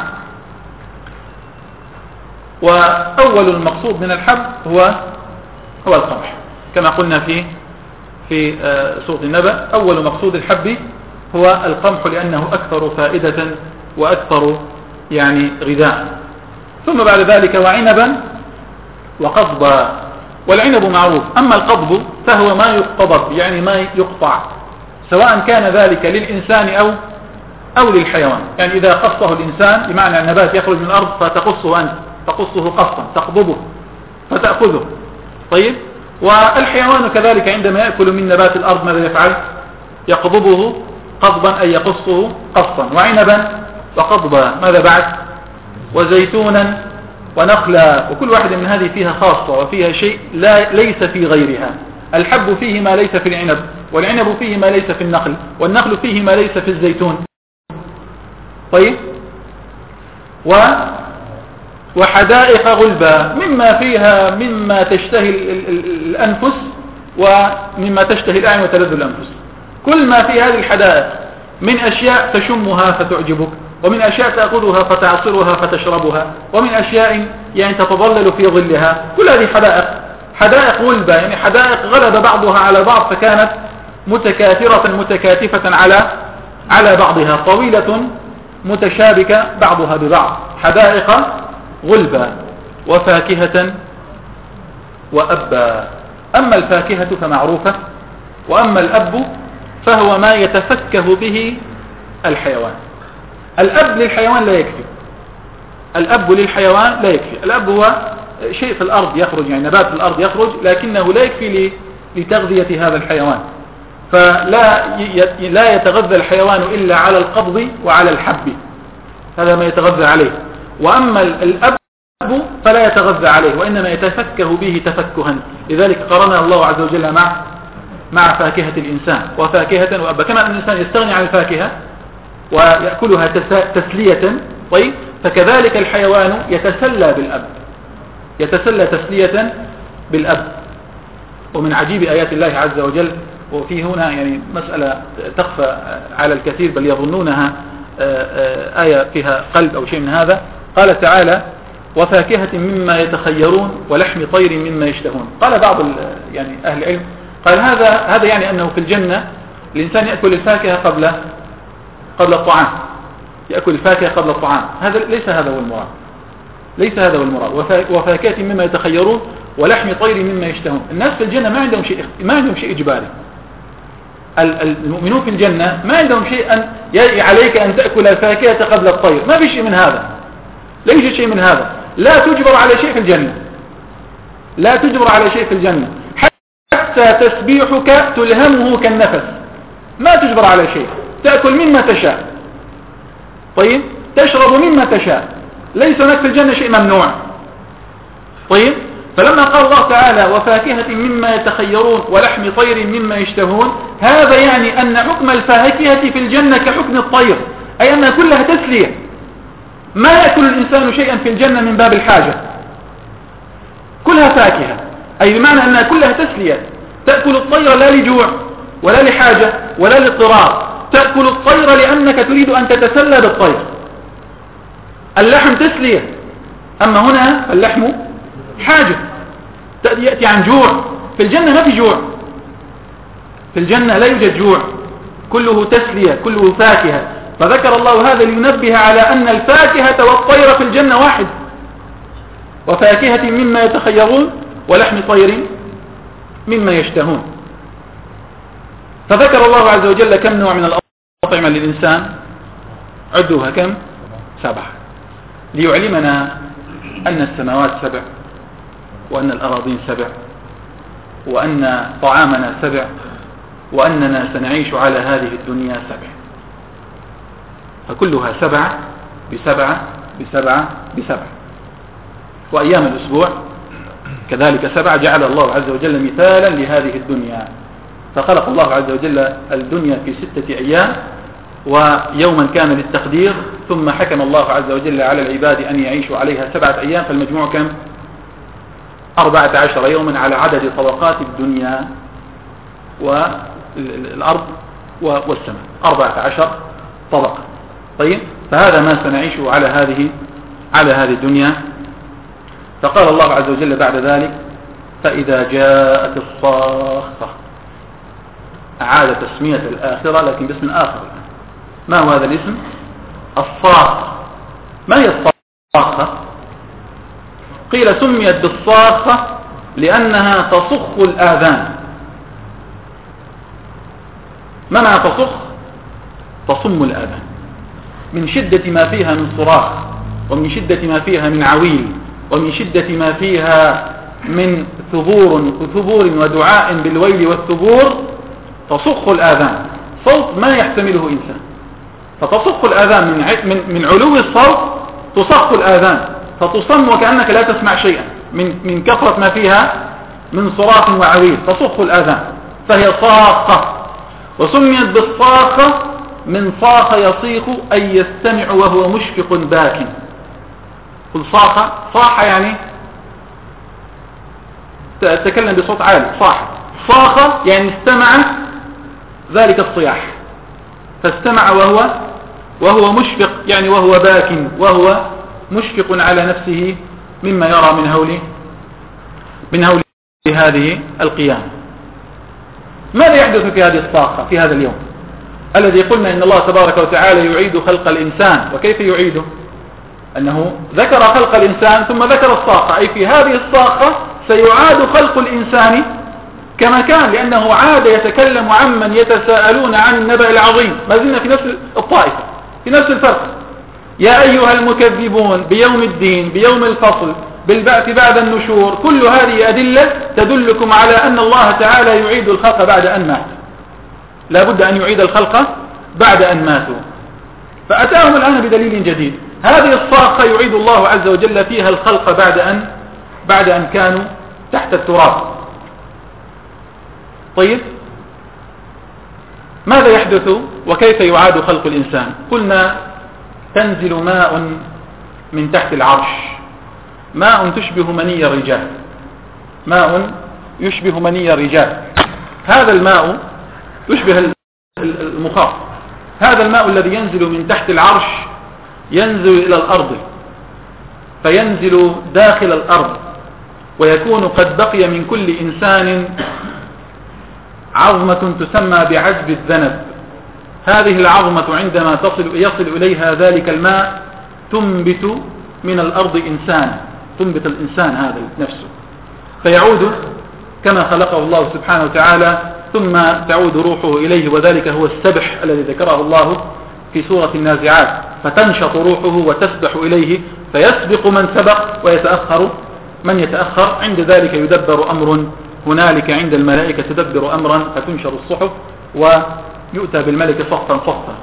وأول المقصود من الحب هو القمح، كما قلنا في سورة النبأ. أول مقصود الحب هو القمح لأنه أكثر فائدة وأكثر يعني غذاء. ثم بعد ذلك وعنبا وقضبا. والعنب معروف، أما القضب فهو ما يقتضب، يعني ما يقطع، سواء كان ذلك للإنسان أو للحيوان. يعني إذا قصه الإنسان بمعنى النبات يخرج من الأرض فتقصه أنت، تقصه قصا، تقضبه فتأخذه. طيب، والحيوان كذلك عندما يأكل من نبات الأرض ماذا يفعل؟ يقضبه قضبا أي يقصه قصا. وعنبا وقضبا، ماذا بعد؟ وزيتونا ونخلا. وكل واحدة من هذه فيها خاصة وفيها شيء ليس في غيرها. الحب فيه ما ليس في العنب، والعنب فيه ما ليس في النخل، والنخل فيه ما ليس في الزيتون. طيب، وحدائق غلبا، مما فيها مما تشتهي الأنفس ومما تشتهي الأعين وتلذ الأنفس. كل ما في هذه الحدائق من أشياء تشمها فتعجبك، ومن أشياء تأخذها فتعصرها فتشربها، ومن أشياء يعني تتظلل في ظلها. كل هذه حدائق غلبة، يعني حدائق غلب بعضها على بعض فكانت متكاثرة متكاتفة على بعضها، طويلة متشابكة بعضها ببعض. حدائق غلبا وفاكهة وأبا. أما الفاكهة فمعروفة، وأما الأب فهو ما يتفكه به الحيوان. الأب للحيوان لا يكفي، الأب للحيوان لا يكفي. الأب هو شيء في الأرض يخرج، يعني نبات في الأرض يخرج، لكنه لا يكفي لتغذية هذا الحيوان. فلا يتغذى الحيوان إلا على القبض وعلى الحب، هذا ما يتغذى عليه. وأما الأب فلا يتغذى عليه، وإنما يتفكه به تفكها. لذلك قرن الله عز وجل مع فاكهة الإنسان، وفاكهة وأبا. كما أن الإنسان يستغني عن الفاكهة ويأكلها تسلية، طيب، فكذلك الحيوان يتسلى بالأب، يتسلى تسلية بالأب. ومن عجيب آيات الله عز وجل، وفي هنا يعني مسألة تخفى على الكثير بل يظنونها آية فيها قلب أو شيء من هذا. قال تعالى وفاكهة مما يتخيرون ولحم طير مما يشتهون. قال بعض يعني أهل العلم قال هذا يعني أنه في الجنة الإنسان يأكل الفاكهة قبل الطعام، يأكل الفاكهة قبل الطعام. ليس هذا هو المراد، ليس هذا هو المراد. وفاكهة مما يتخيرون ولحم طير مما يشتهون. الناس في الجنة ما عندهم شيء إجباري. المؤمنون في الجنة ما عندهم شيء عليك أن تأكل الفاكهة قبل الطير، ما في شيء من هذا، لا يوجد شيء من هذا. لا تجبر على شيء في الجنة، لا تجبر على شيء في الجنة. حتى تسبيحك تلهمه كالنفس، ما تجبر على شيء. تأكل مما تشاء، طيب، تشرب مما تشاء، ليس هناك في الجنة شيء ممنوع. طيب، فلما قال الله تعالى وفاكهة مما يتخيرون ولحم طير مما يشتهون، هذا يعني أن حكم الفاكهة في الجنة كحكم الطير، أي أنها كلها تسلية. ما يأكل الإنسان شيئا في الجنة من باب الحاجة، كلها فاكهة، أي بمعنى أنها كلها تسلية. تأكل الطير لا لجوع ولا لحاجة ولا لاضطرار، تأكل الطير لأنك تريد أن تتسلى بالطير. اللحم تسلية، أما هنا اللحم حاجة يأتي عن جوع. في الجنة ما في جوع، في الجنة لا يوجد جوع، كله تسلية، كله فاكهة. فذكر الله هذا لينبه على أن الفاكهة والطير في الجنة واحد، وفاكهة مما يتخيرون ولحم طير مما يشتهون. فذكر الله عز وجل كم نوع من الأطعمة للإنسان، عدوها كم؟ 7، ليعلمنا أن السماوات 7، وأن الأراضين 7، وأن طعامنا 7، وأننا سنعيش على هذه الدنيا 7، فكلها 7 ب7 ب7 ب7. وأيام الأسبوع كذلك 7، جعل الله عز وجل مثالا لهذه الدنيا. فخلق الله عز وجل الدنيا في 6 أيام، ويوما كان للتقدير، ثم حكم الله عز وجل على العباد أن يعيشوا عليها 7 أيام، فالمجموع كم؟ 14 يوما على عدد طبقات الدنيا والأرض والسماء، 14 طبقة. طيب، فهذا ما سنعيش على هذه الدنيا. فقال الله عز وجل بعد ذلك: فإذا جاءت الصاخة، أعاد تسمية الآخرة لكن باسم آخر. ما هو هذا الاسم؟ الصاخة. ما هي الصاخة؟ قيل سميت بالصاخة لأنها تصخ الآذان. ما معنى تصخ؟ تصم الآذان من شدة ما فيها من صراخ، ومن شدة ما فيها من عويل، ومن شدة ما فيها من ثبور ودعاء بالويل والثبور. تصخ الآذان، صوت ما يحتمله إنسان، فتصخ الآذان من علو الصوت، تصخ الآذان فتصم وكأنك لا تسمع شيئا من كثرة ما فيها من صراخ وعويل، تصخ الآذان، فهي صاخة. وسميت بالصاخة من صاخ يصيخ أي يستمع وهو مشفق باك. قل صاخة، صاح يعني تكلم بصوت عالي، صاح. صاخة يعني استمع ذلك الصياح، فاستمع وهو مشفق، يعني وهو باك، وهو مشفق على نفسه مما يرى من هول هذه القيامة. ماذا يحدث في هذه الصاخة في هذا اليوم الذي قلنا إن الله تبارك وتعالى يعيد خلق الإنسان؟ وكيف يعيده؟ أنه ذكر خلق الإنسان ثم ذكر الصاخة، أي في هذه الصاخة سيعاد خلق الإنسان كما كان، لأنه عاد يتكلم عمن يتساءلون عن النبأ العظيم. ما زلنا في نفس الطائفة، في نفس الفرق. يا أيها المكذبون بيوم الدين، بيوم الفصل، بالبعث بعد النشور، كل هذه أدلة تدلكم على أن الله تعالى يعيد الخلق بعد أن مات. لا بد أن يعيد الخلق بعد أن ماتوا، فأتاهم الآن بدليل جديد. هذه الصاخة يعيد الله عز وجل فيها الخلق بعد أن كانوا تحت التراب. طيب، ماذا يحدث وكيف يعاد خلق الإنسان؟ قلنا تنزل ماء من تحت العرش، ماء تشبه مني الرجال، ماء يشبه مني الرجال. هذا الماء يشبه المخاط. هذا الماء الذي ينزل من تحت العرش ينزل إلى الأرض، فينزل داخل الأرض، ويكون قد بقي من كل إنسان عظمة تسمى بعجب الذنب. هذه العظمة عندما يصل إليها ذلك الماء تنبت من الأرض إنسان، تنبت الإنسان هذا نفسه، فيعود كما خلقه الله سبحانه وتعالى، ثم تعود روحه إليه، وذلك هو السبح الذي ذكره الله في سورة النازعات. فتنشط روحه وتسبح إليه، فيسبق من سبق ويتأخر من يتأخر. عند ذلك يدبر أمر هنالك عند الملائكة، تدبر أمرا، فتنشر الصحف ويؤتى بالملك صفا صفا.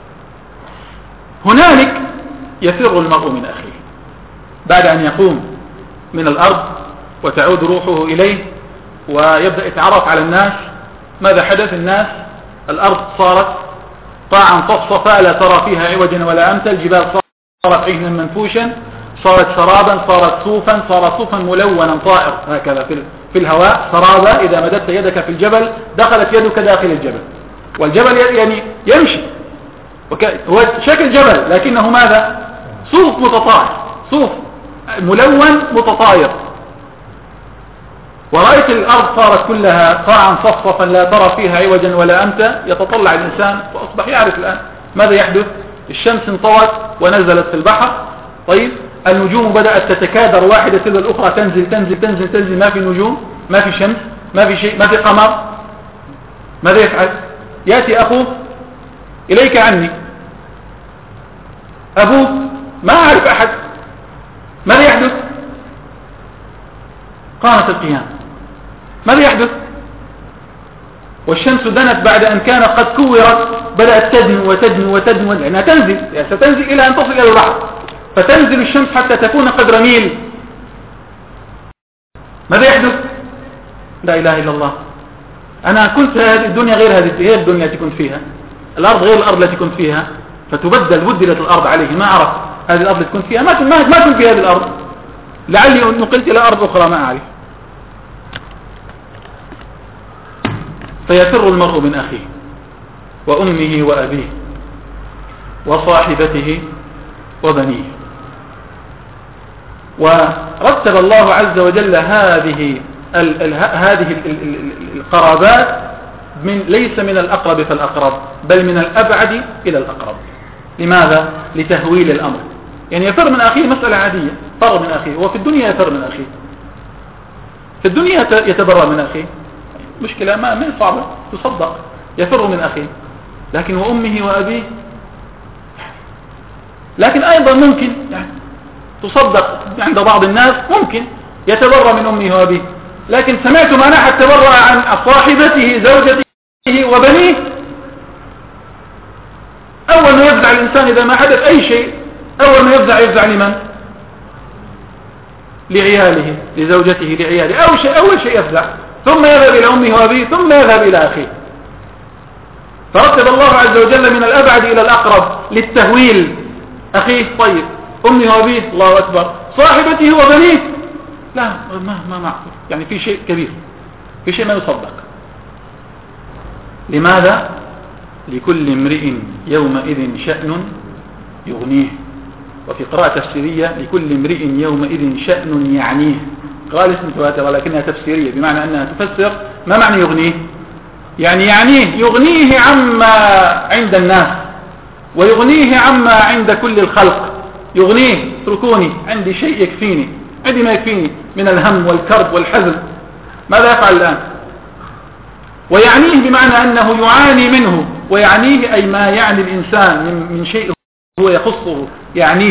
هنالك يفر المرء من أخيه بعد أن يقوم من الأرض وتعود روحه إليه ويبدأ يتعرف على الناس. ماذا حدث؟ الأرض صارت قاعا صفصفا لا ترى فيها عوجا ولا أمتا، الجبال صارت عهنا منفوشا، صارت سرابا، صارت صوفا، صار صوفا ملونا طائر هكذا في الهواء سرابا. إذا مددت يدك في الجبل دخلت يدك داخل الجبل، والجبل يعني يمشي هو شكل جبل لكنه ماذا؟ صوف متطاير، صوف ملون متطاير. ورأيت الأرض صارت كلها قاعا صفصفا لا ترى فيها عوجا ولا أمتا. يتطلع الإنسان وأصبح يعرف الآن ماذا يحدث. الشمس انطوت ونزلت في البحر. طيب النجوم بدأت تتكاثر واحدة تلو الأخرى، تنزل تنزل تنزل تنزل، ما في نجوم، ما في شمس، ما في شيء، ما في قمر. ماذا يفعل؟ يأتي أخوه إليك عني، أبوك ما أعرف أحد. ماذا يحدث؟ قامت القيامة. ماذا يحدث؟ والشمس دنت بعد أن كانت قد كورت، بدأت تدنو وتدنو وتدنو، لأنها تنزل، يعني ستنزل إلى أن تصل إلى البحر، فتنزل الشمس حتى تكون قدر ميل. ماذا يحدث؟ لا إله إلا الله. أنا كنت هذه الدنيا غير هذه الدنيا التي كنت فيها، الأرض غير الأرض التي كنت فيها، بدلت الأرض عليه. ما عرفت هذه الأرض التي كنت فيها، ما كنت في هذه الأرض، لعلي نقلت إلى أرض أخرى ما أعرف. فيفر المرء من أخيه وأمه وأبيه وصاحبته وبنيه. ورتب الله عز وجل هذه القرابات ليس من الأقرب فالأقرب، بل من الأبعد إلى الأقرب. لماذا؟ لتهويل الأمر. يعني يفر من أخيه مسألة عادية، فر من أخيه، وفي الدنيا يفر من أخيه، في الدنيا يتبرأ من أخيه، مشكلة ما صعبة تصدق، يفر من أخيه. لكن وأمه وأبيه، لكن أيضا ممكن يعني تصدق عند بعض الناس، ممكن يتبرأ من أمه وأبيه. لكن سمعت من أحد تبرأ عن صاحبته زوجته وبنيه؟ أول ما يفزع الإنسان إذا ما حدث أي شيء، أول ما يفزع لمن؟ لعياله، لزوجته، لعياله. أول شيء يفزع، ثم يذهب إلى أمه وأبيه، ثم يذهب إلى أخيه. فرتب الله عز وجل من الأبعد إلى الأقرب للتهويل. أخيه طيب، أمه وأبيه الله أكبر، صاحبته وبنيه لا، ما معقول، يعني في شيء كبير، في شيء ما يصدق. لماذا؟ لكل امرئ يومئذ شأن يغنيه. وفي قراءة تفسيرية لكل امرئ يومئذ شأن يعنيه. قال اسم تواتر ولكنها تفسيرية، بمعنى أنها تفسر ما معنى يغنيه. يعني يعنيه، يغنيه عما عند الناس، ويغنيه عما عند كل الخلق. يغنيه، اتركوني، عندي شيء يكفيني، عندي ما يكفيني من الهم والكرب والحزن. ماذا يفعل الآن؟ ويعنيه بمعنى أنه يعاني منه، ويعنيه أي ما يعني الإنسان من شيء هو يخصه، يعنيه.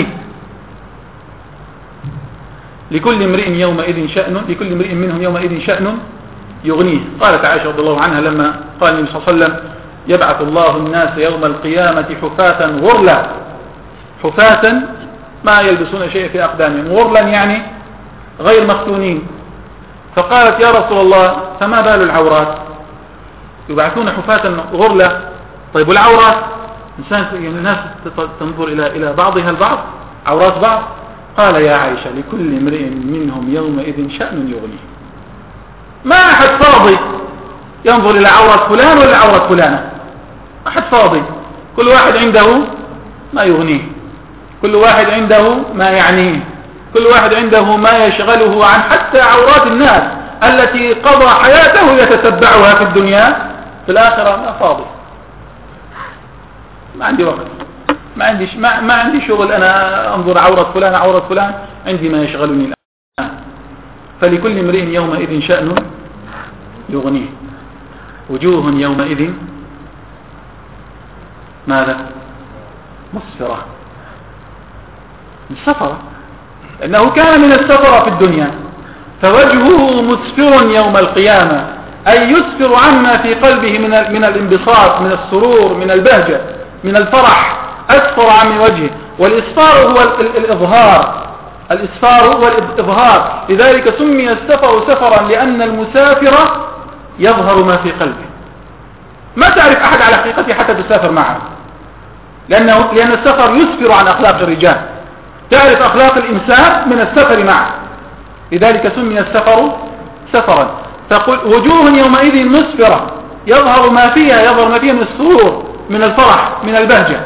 لكل امرئ يومئذ شأن، لكل امرئ منهم يومئذ شأن يغنيه. قالت عائشة رضي الله عنها لما قال النبي صلى الله عليه وسلم: يبعث الله الناس يوم القيامة حفاة غرلا. حفاة ما يلبسون شيء في أقدامهم، غرلا يعني غير مختونين. فقالت: يا رسول الله فما بال العورات؟ يبعثون حفاة غرلا. طيب والعورات؟ الناس تنظر إلى بعضها البعض، عورات بعض. قال: يا عائشة لكل امرئ منهم يومئذ شأن يغنيه. ما أحد فاضي ينظر إلى عورة فلان ولا عورة فلانة، أحد فاضي، كل واحد عنده ما يغنيه، كل واحد عنده ما يعنيه، كل واحد عنده ما يشغله عن حتى عورات الناس التي قضى حياته يتتبعها في الدنيا. في الآخرة ما فاضي، ما عندي وقت، ما عندي شغل أنا أنظر عورة فلان عورة فلان، عندي ما يشغلني الآن. فلكل امرئ يومئذ شأن يغنيه. وجوه يومئذ ماذا؟ مسفرة، السفرة، لأنه كان من السفرة في الدنيا، فوجهه مسفر يوم القيامة، أي يسفر عما في قلبه من الانبساط، من السرور، من البهجة، من الفرح، أسفر عن وجهه. والإسفار هو الإظهار، الإسفار هو الإظهار. لذلك سمي السفر سفرا، لأن المسافر يظهر ما في قلبه. ما تعرف أحد على حقيقته حتى تسافر معه، لأن السفر يسفر عن أخلاق الرجال، تعرف أخلاق الإنسان من السفر معه، لذلك سمي السفر سفرا. تقول وجوه يومئذ مسفرة، يظهر ما فيها من السرور، من الفرح، من البهجة،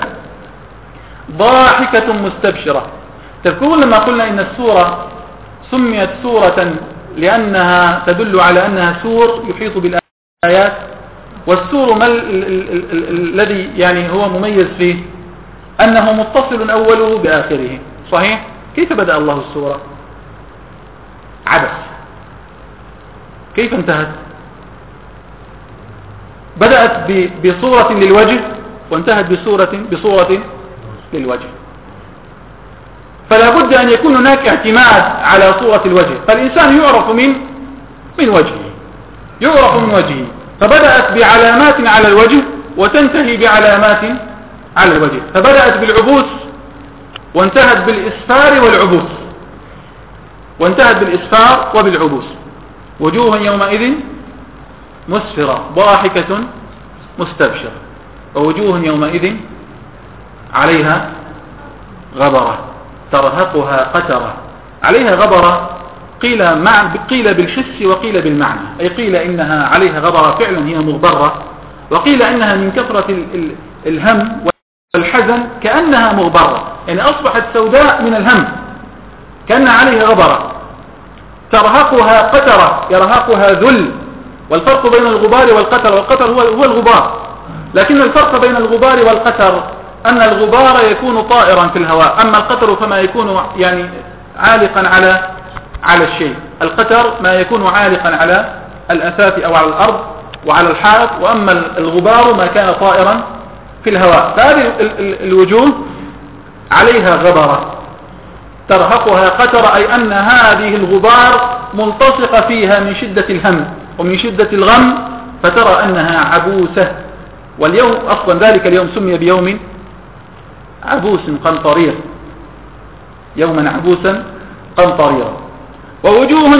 ضاحكة مستبشرة. تذكرون لما قلنا إن السورة سميت سورة لأنها تدل على أنها سور يحيط بالآيات، والسور الذي يعني هو مميز فيه أنه متصل أوله بآخره، صحيح؟ كيف بدأ الله السورة؟ عبث. كيف انتهت؟ بدأت بصورة للوجه وانتهت بصورة للوجه. فلا بد أن يكون هناك اعتماد على صورة الوجه، فالإنسان يعرف من وجهه، فبدأت بعلامات على الوجه وتنتهي بعلامات على الوجه، فبدأت بالعبوس وانتهت بالإسفار وبالعبوس. وجوه يومئذ مسفرة ضاحكة مستبشرة، ووجوه يومئذ عليها غبرة ترهقها قترة. عليها غبرة قيل بالحس وقيل بالمعنى، أي قيل إنها عليها غبرة فعلا هي مغبرة، وقيل إنها من كثرة الهم والحزن كأنها مغبرة، يعني أصبحت سوداء من الهم كأنها عليها غبرة. ترهقها قترة، يرهقها ذل. والفرق بين الغبار والقتر، والقتر هو الغبار، لكن الفرق بين الغبار والقتر أن الغبار يكون طائرا في الهواء، أما القتر فما يكون يعني عالقا على الشيء. القتر ما يكون عالقا على الأثاث أو على الأرض وعلى الحائط، وأما الغبار ما كان طائرا في الهواء. فهذه الوجوه عليها غبرة ترهقها قتر، أي أن هذه الغبار ملتصقة فيها من شدة الهم ومن شدة الغم، فترى أنها عبوسة. واليوم أصلا ذلك اليوم سمي بيوم عبوس قمطرير، يوما عبوسا قمطريرا. ووجوه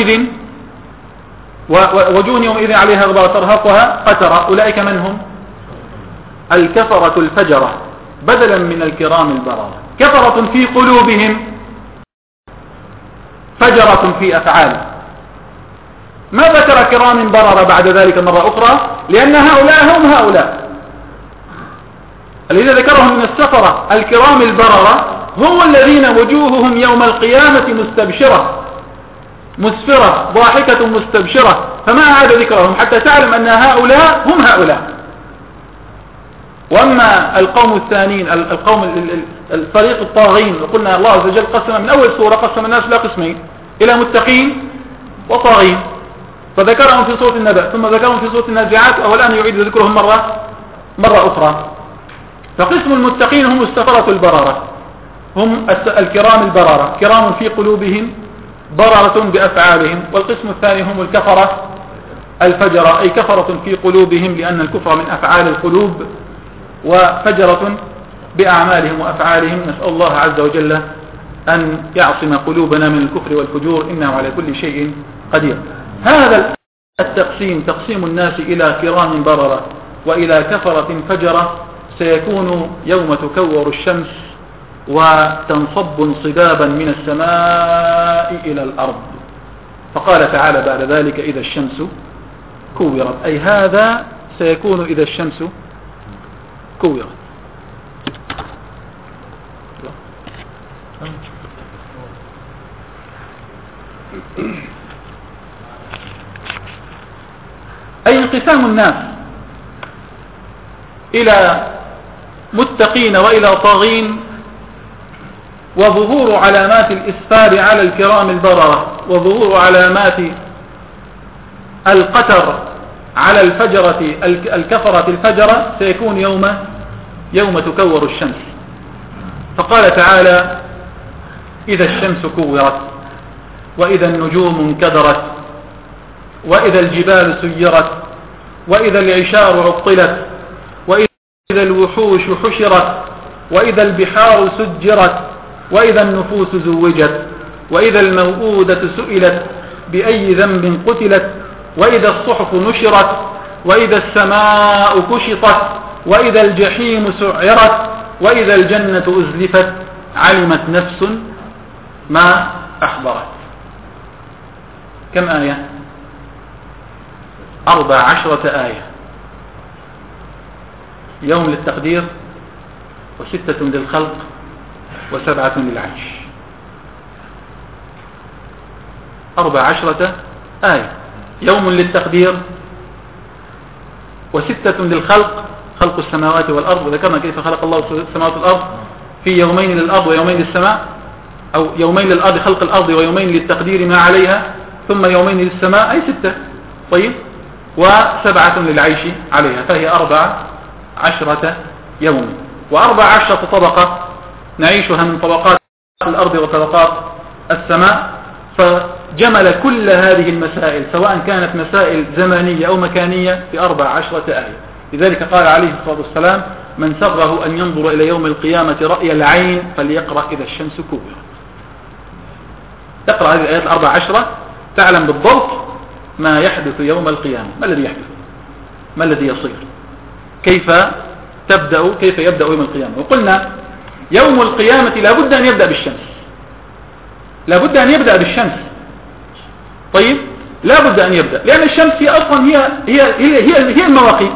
يومئذ عليها غبرة ترهقها قترة. أولئك من هم؟ الكفرة الفجرة، بدلا من الكرام البررة. كفرة في قلوبهم، فجرة في أفعالهم. ما ذكر كرام بررة بعد ذلك مرة أخرى، لأن هؤلاء هم هؤلاء الذين ذكرهم من السفرة. الكرام البررة هم الذين وجوههم يوم القيامة مستبشرة مسفرة ضاحكة مستبشرة. فما هذا ذكرهم حتى تعلم أن هؤلاء هم هؤلاء. وأما القوم الثانيين، القوم الفريق الطاغين، وقلنا الله عز وجل قسم من أول سورة قسم الناس إلى قسمين، إلى متقين وطاغين، فذكرهم في سورة النبأ ثم ذكرهم في سورة النازعات، والآن يعيد ذكرهم مرة أخرى. فقسم المتقين هم السفرة البررة، هم الكرام البررة، كرام في قلوبهم بررة بأفعالهم. والقسم الثاني هم الكفرة الفجرة، أي كفرة في قلوبهم، لأن الكفر من أفعال القلوب، وفجرة بأعمالهم وأفعالهم. نسأل الله عز وجل أن يعصم قلوبنا من الكفر والفجور، إنه على كل شيء قدير. هذا التقسيم، تقسيم الناس إلى كرام بررة وإلى كفرة فجرة، سيكون يوم تكور الشمس وتنصب انصبابا من السماء إلى الأرض. فقال تعالى بعد ذلك إذا الشمس كورت، أي هذا سيكون إذا الشمس كورت. أي انقسام الناس إلى متقين وإلى طاغين، وظهور علامات الإسفار على الكرام البررة، وظهور علامات القتر على الكفرة الفجرة، سيكون يوم تكور الشمس. فقال تعالى إذا الشمس كورت، وإذا النجوم انكدرت، وإذا الجبال سيرت، وإذا العشار عطلت، وإذا الوحوش حشرت، وإذا البحار سجرت، وإذا النفوس زوجت، وإذا الموءودة سئلت بأي ذنب قتلت، وإذا الصحف نشرت، وإذا السماء كشطت، وإذا الجحيم سعرت، وإذا الجنة أزلفت، علمت نفس ما أحضرت. كم آية؟ 14 آية. يوم للتقدير، 6 للخلق، 7 للعيش. 14 آية. يوم للتقدير، 6 للخلق، خلق السماوات والأرض، وذكرنا كيف خلق الله السماوات والأرض في يومين للأرض ويومين للسماء، أو يومين للأرض خلق الأرض ويومين للتقدير ما عليها، ثم يومين للسماء، أي 6. طيب، 7 للعيش عليها، فهي 14 يوما، 14 طبقة نعيشها من طبقات الأرض وطبقات السماء. فجمل كل هذه المسائل سواء كانت مسائل زمانية أو مكانية في 14 آية. لذلك قال عليه الصلاة والسلام: من سره أن ينظر إلى يوم القيامة رأي العين فليقرأ إذا الشمس كورت. تقرأ هذه الآيات 14 تعلم بالضبط ما يحدث يوم القيامة، ما الذي يحدث، ما الذي يصير، كيف يبدأ يوم القيامة. وقلنا يوم القيامة لابد أن يبدأ بالشمس، لابد أن يبدأ بالشمس. طيب، لابد أن يبدأ، لأن الشمس هي أصلا هي المواقيت،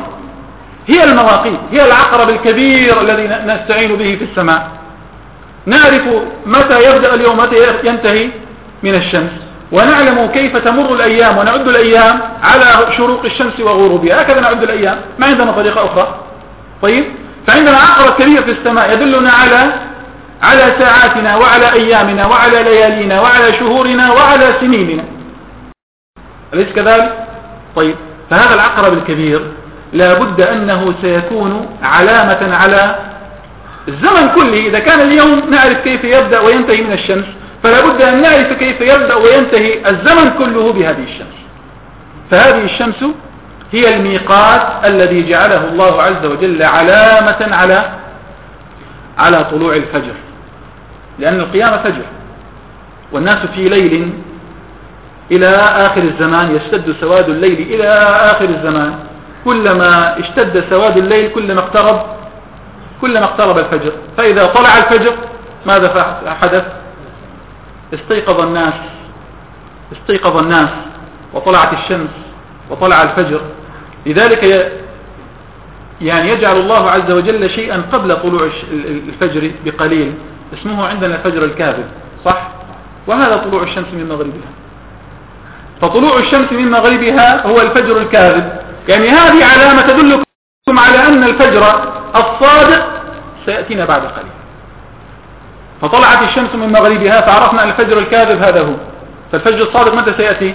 هي العقرب الكبير الذي نستعين به في السماء. نعرف متى يبدأ اليوم، متى ينتهي من الشمس، ونعلم كيف تمر الأيام، ونعد الأيام على شروق الشمس وغروبها. هكذا نعد الأيام، ما عندنا طريقة أخرى. طيب، فعندنا عقرب كبير في السماء يدلنا على ساعاتنا وعلى أيامنا وعلى ليالينا وعلى شهورنا وعلى سنيننا، أليس كذلك؟ طيب، فهذا العقرب الكبير لابد أنه سيكون علامة على الزمن كله. إذا كان اليوم نعرف كيف يبدأ وينتهي من الشمس، فلابد أن نعرف كيف يبدأ وينتهي الزمن كله بهذه الشمس. فهذه الشمس هي الميقات الذي جعله الله عز وجل علامة على طلوع الفجر، لأن القيامة فجر، والناس في ليل إلى آخر الزمان، يشتد سواد الليل إلى آخر الزمان. كلما اشتد سواد الليل كلما اقترب الفجر. فإذا طلع الفجر ماذا حدث؟ استيقظ الناس وطلعت الشمس وطلع الفجر. لذلك يعني يجعل الله عز وجل شيئا قبل طلوع الفجر بقليل، اسمه عندنا الفجر الكاذب، صح؟ وهذا طلوع الشمس من مغربها. فطلوع الشمس من مغربها هو الفجر الكاذب، يعني هذه علامة تدلكم على أن الفجر الصادق سيأتينا بعد قليل. فطلعت الشمس من مغربها فعرفنا أن الفجر الكاذب هذا هو. فالفجر الصادق متى سيأتي؟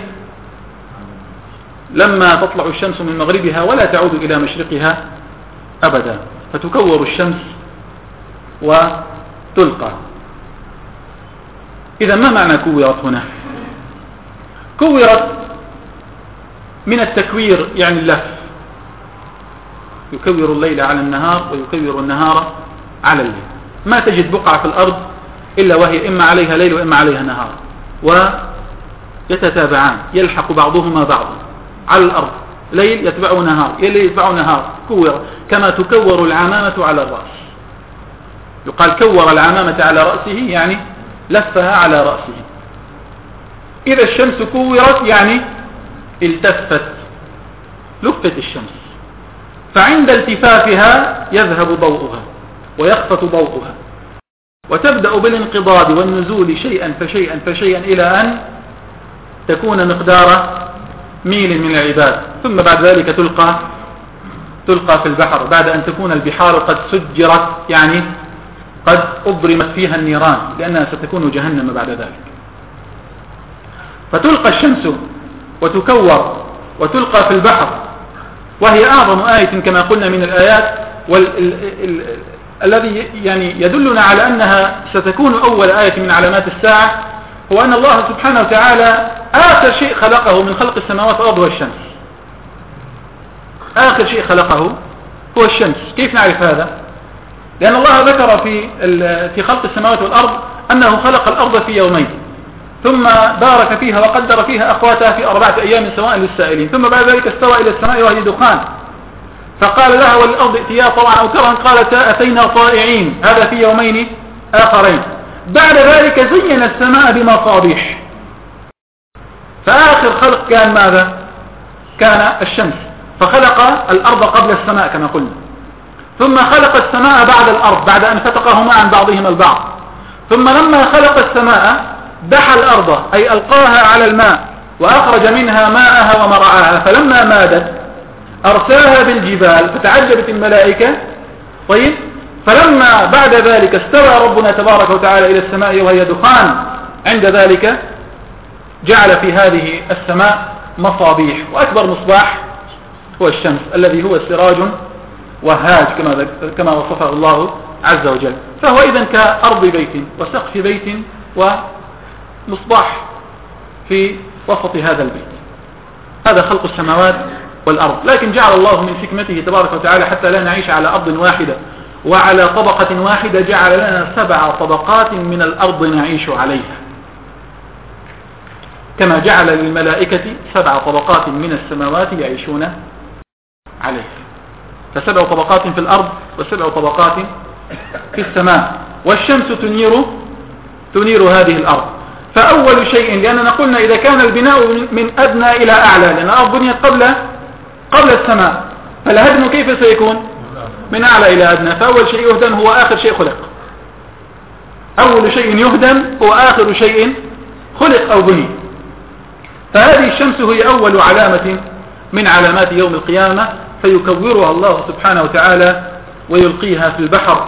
لما تطلع الشمس من مغربها ولا تعود إلى مشرقها أبدا، فتكور الشمس وتلقى. إذا ما معنى كورت هنا؟ كورت من التكوير، يعني اللف، يكور الليل على النهار ويكور النهار على الليل. ما تجد بقعة في الأرض إلا وهي إما عليها ليل وإما عليها نهار، ويتتابعان، يلحق بعضهما بعضا. على الأرض ليل يتبع نهار، ليل يتبع نهار، كور كما تكور العمامة على الرأس. يقال كور العمامة على رأسه، يعني لفها على رأسه. إذا الشمس كورت يعني التفت، لفت الشمس، فعند التفافها يذهب ضوءها ويخفت ضوءها، وتبدأ بالانقضاض والنزول شيئا فشيئا إلى أن تكون مقدار ميل من العباد، ثم بعد ذلك تلقى في البحر، بعد أن تكون البحار قد سجرت، يعني قد أضرمت فيها النيران، لأنها ستكون جهنم بعد ذلك. فتلقى الشمس وتكور وتلقى في البحر، وهي أعظم آية كما قلنا من الآيات، الذي يعني يدلنا على أنها ستكون أول آية من علامات الساعة، هو أن الله سبحانه وتعالى آخر شيء خلقه من خلق السماوات والأرض هو الشمس. آخر شيء خلقه هو الشمس. كيف نعرف هذا؟ لأن الله ذكر في خلق السماوات والأرض أنه خلق الأرض في يومين، ثم بارك فيها وقدر فيها أقواتها في 4 أيام سواء للسائلين، ثم بعد ذلك استوى إلى السماء وهي دخان، فقال لها والأرض ائتيا طوعا أو كرها، قالتا أتينا طائعين. هذا في يومين آخرين. بعد ذلك زين السماء بمصابيح، فآخر خلق كان ماذا؟ كان الشمس، فخلق الأرض قبل السماء كما قلنا، ثم خلق السماء بعد الأرض بعد أن فتقهما عن بعضهما البعض، ثم لما خلق السماء دحى الأرض أي ألقاها على الماء وأخرج منها ماءها ومرعاها، فلما مادت أرساها بالجبال فتعجبت الملائكة. طيب، فلما بعد ذلك استوى ربنا تبارك وتعالى إلى السماء وهي دخان، عند ذلك جعل في هذه السماء مصابيح، وأكبر مصباح هو الشمس الذي هو سراج وهاج كما وصفه الله عز وجل. فهو إذن كأرض بيت وسقف بيت ومصباح في وسط هذا البيت. هذا خلق السماوات والأرض. لكن جعل الله من حكمته تبارك وتعالى حتى لا نعيش على أرض واحدة وعلى طبقة واحدة، جعل لنا 7 طبقات من الأرض نعيش عليها، كما جعل للملائكة 7 طبقات من السماوات يعيشون عليها. ف7 طبقات في الأرض و7 طبقات في السماء. والشمس تنير هذه الأرض. فأول شيء، لأننا قلنا إذا كان البناء من أدنى إلى أعلى، لأن الأرض بنيت قبل السماء، فالهدم كيف سيكون؟ من أعلى إلى أدنى. فأول شيء يهدم هو آخر شيء خلق. أول شيء يهدم هو آخر شيء خلق أو بني. فهذه الشمس هي أول علامة من علامات يوم القيامة، فيكورها الله سبحانه وتعالى ويلقيها في البحر.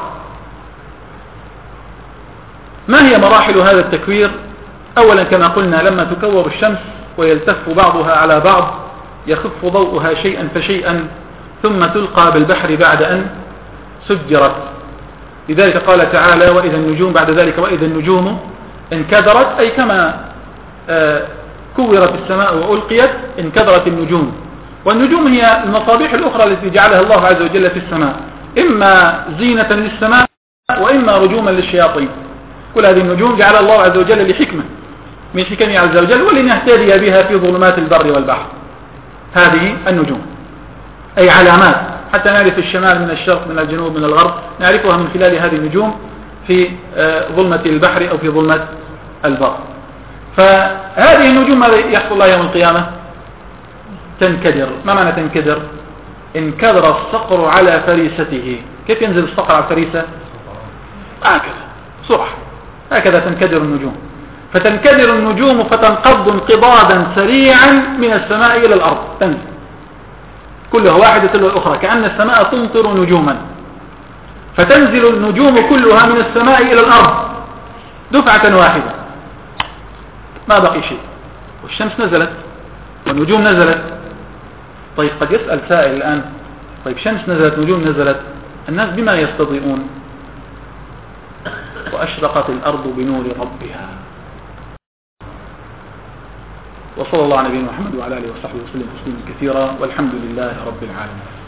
ما هي مراحل هذا التكوير؟ أولا كما قلنا لما تكور الشمس ويلتف بعضها على بعض يخف ضوءها شيئا فشيئا، ثم تلقى بالبحر بعد أن سجرت. لذلك قال تعالى وإذا النجوم، بعد ذلك وإذا النجوم انكدرت، أي كما كورت السماء وألقيت انكدرت النجوم. والنجوم هي المصابيح الأخرى التي جعلها الله عز وجل في السماء، إما زينة للسماء وإما رجوما للشياطين. كل هذه النجوم جعلها الله عز وجل لحكمة من حكمه عز وجل، ولنهتدي بها في ظلمات البر والبحر. هذه النجوم أي علامات، حتى نعرف الشمال من الشرق من الجنوب من الغرب، نعرفها من خلال هذه النجوم في ظلمة البحر أو في ظلمة البر. فهذه النجوم ماذا يحصل لها يوم القيامة؟ تنكدر. ما معنى تنكدر؟ انكدر الصقر على فريسته. كيف ينزل الصقر على الفريسة؟ هكذا صرح، هكذا تنكدر النجوم. فتنكدر النجوم فتنقض انقضاضا سريعا من السماء إلى الأرض، تنزل كلها واحدة تلو الأخرى، كأن السماء تمطر نجوما، فتنزل النجوم كلها من السماء إلى الأرض دفعة واحدة، ما بقي شيء. والشمس نزلت والنجوم نزلت. طيب قد يسأل سائل الآن، طيب شمس نزلت نجوم نزلت، الناس بما يستضيئون؟ وأشرقت الأرض بنور ربها. وصلى الله على نبينا محمد وعلى آله وصحبه وسلم تسليما كثيرا، والحمد لله رب العالمين.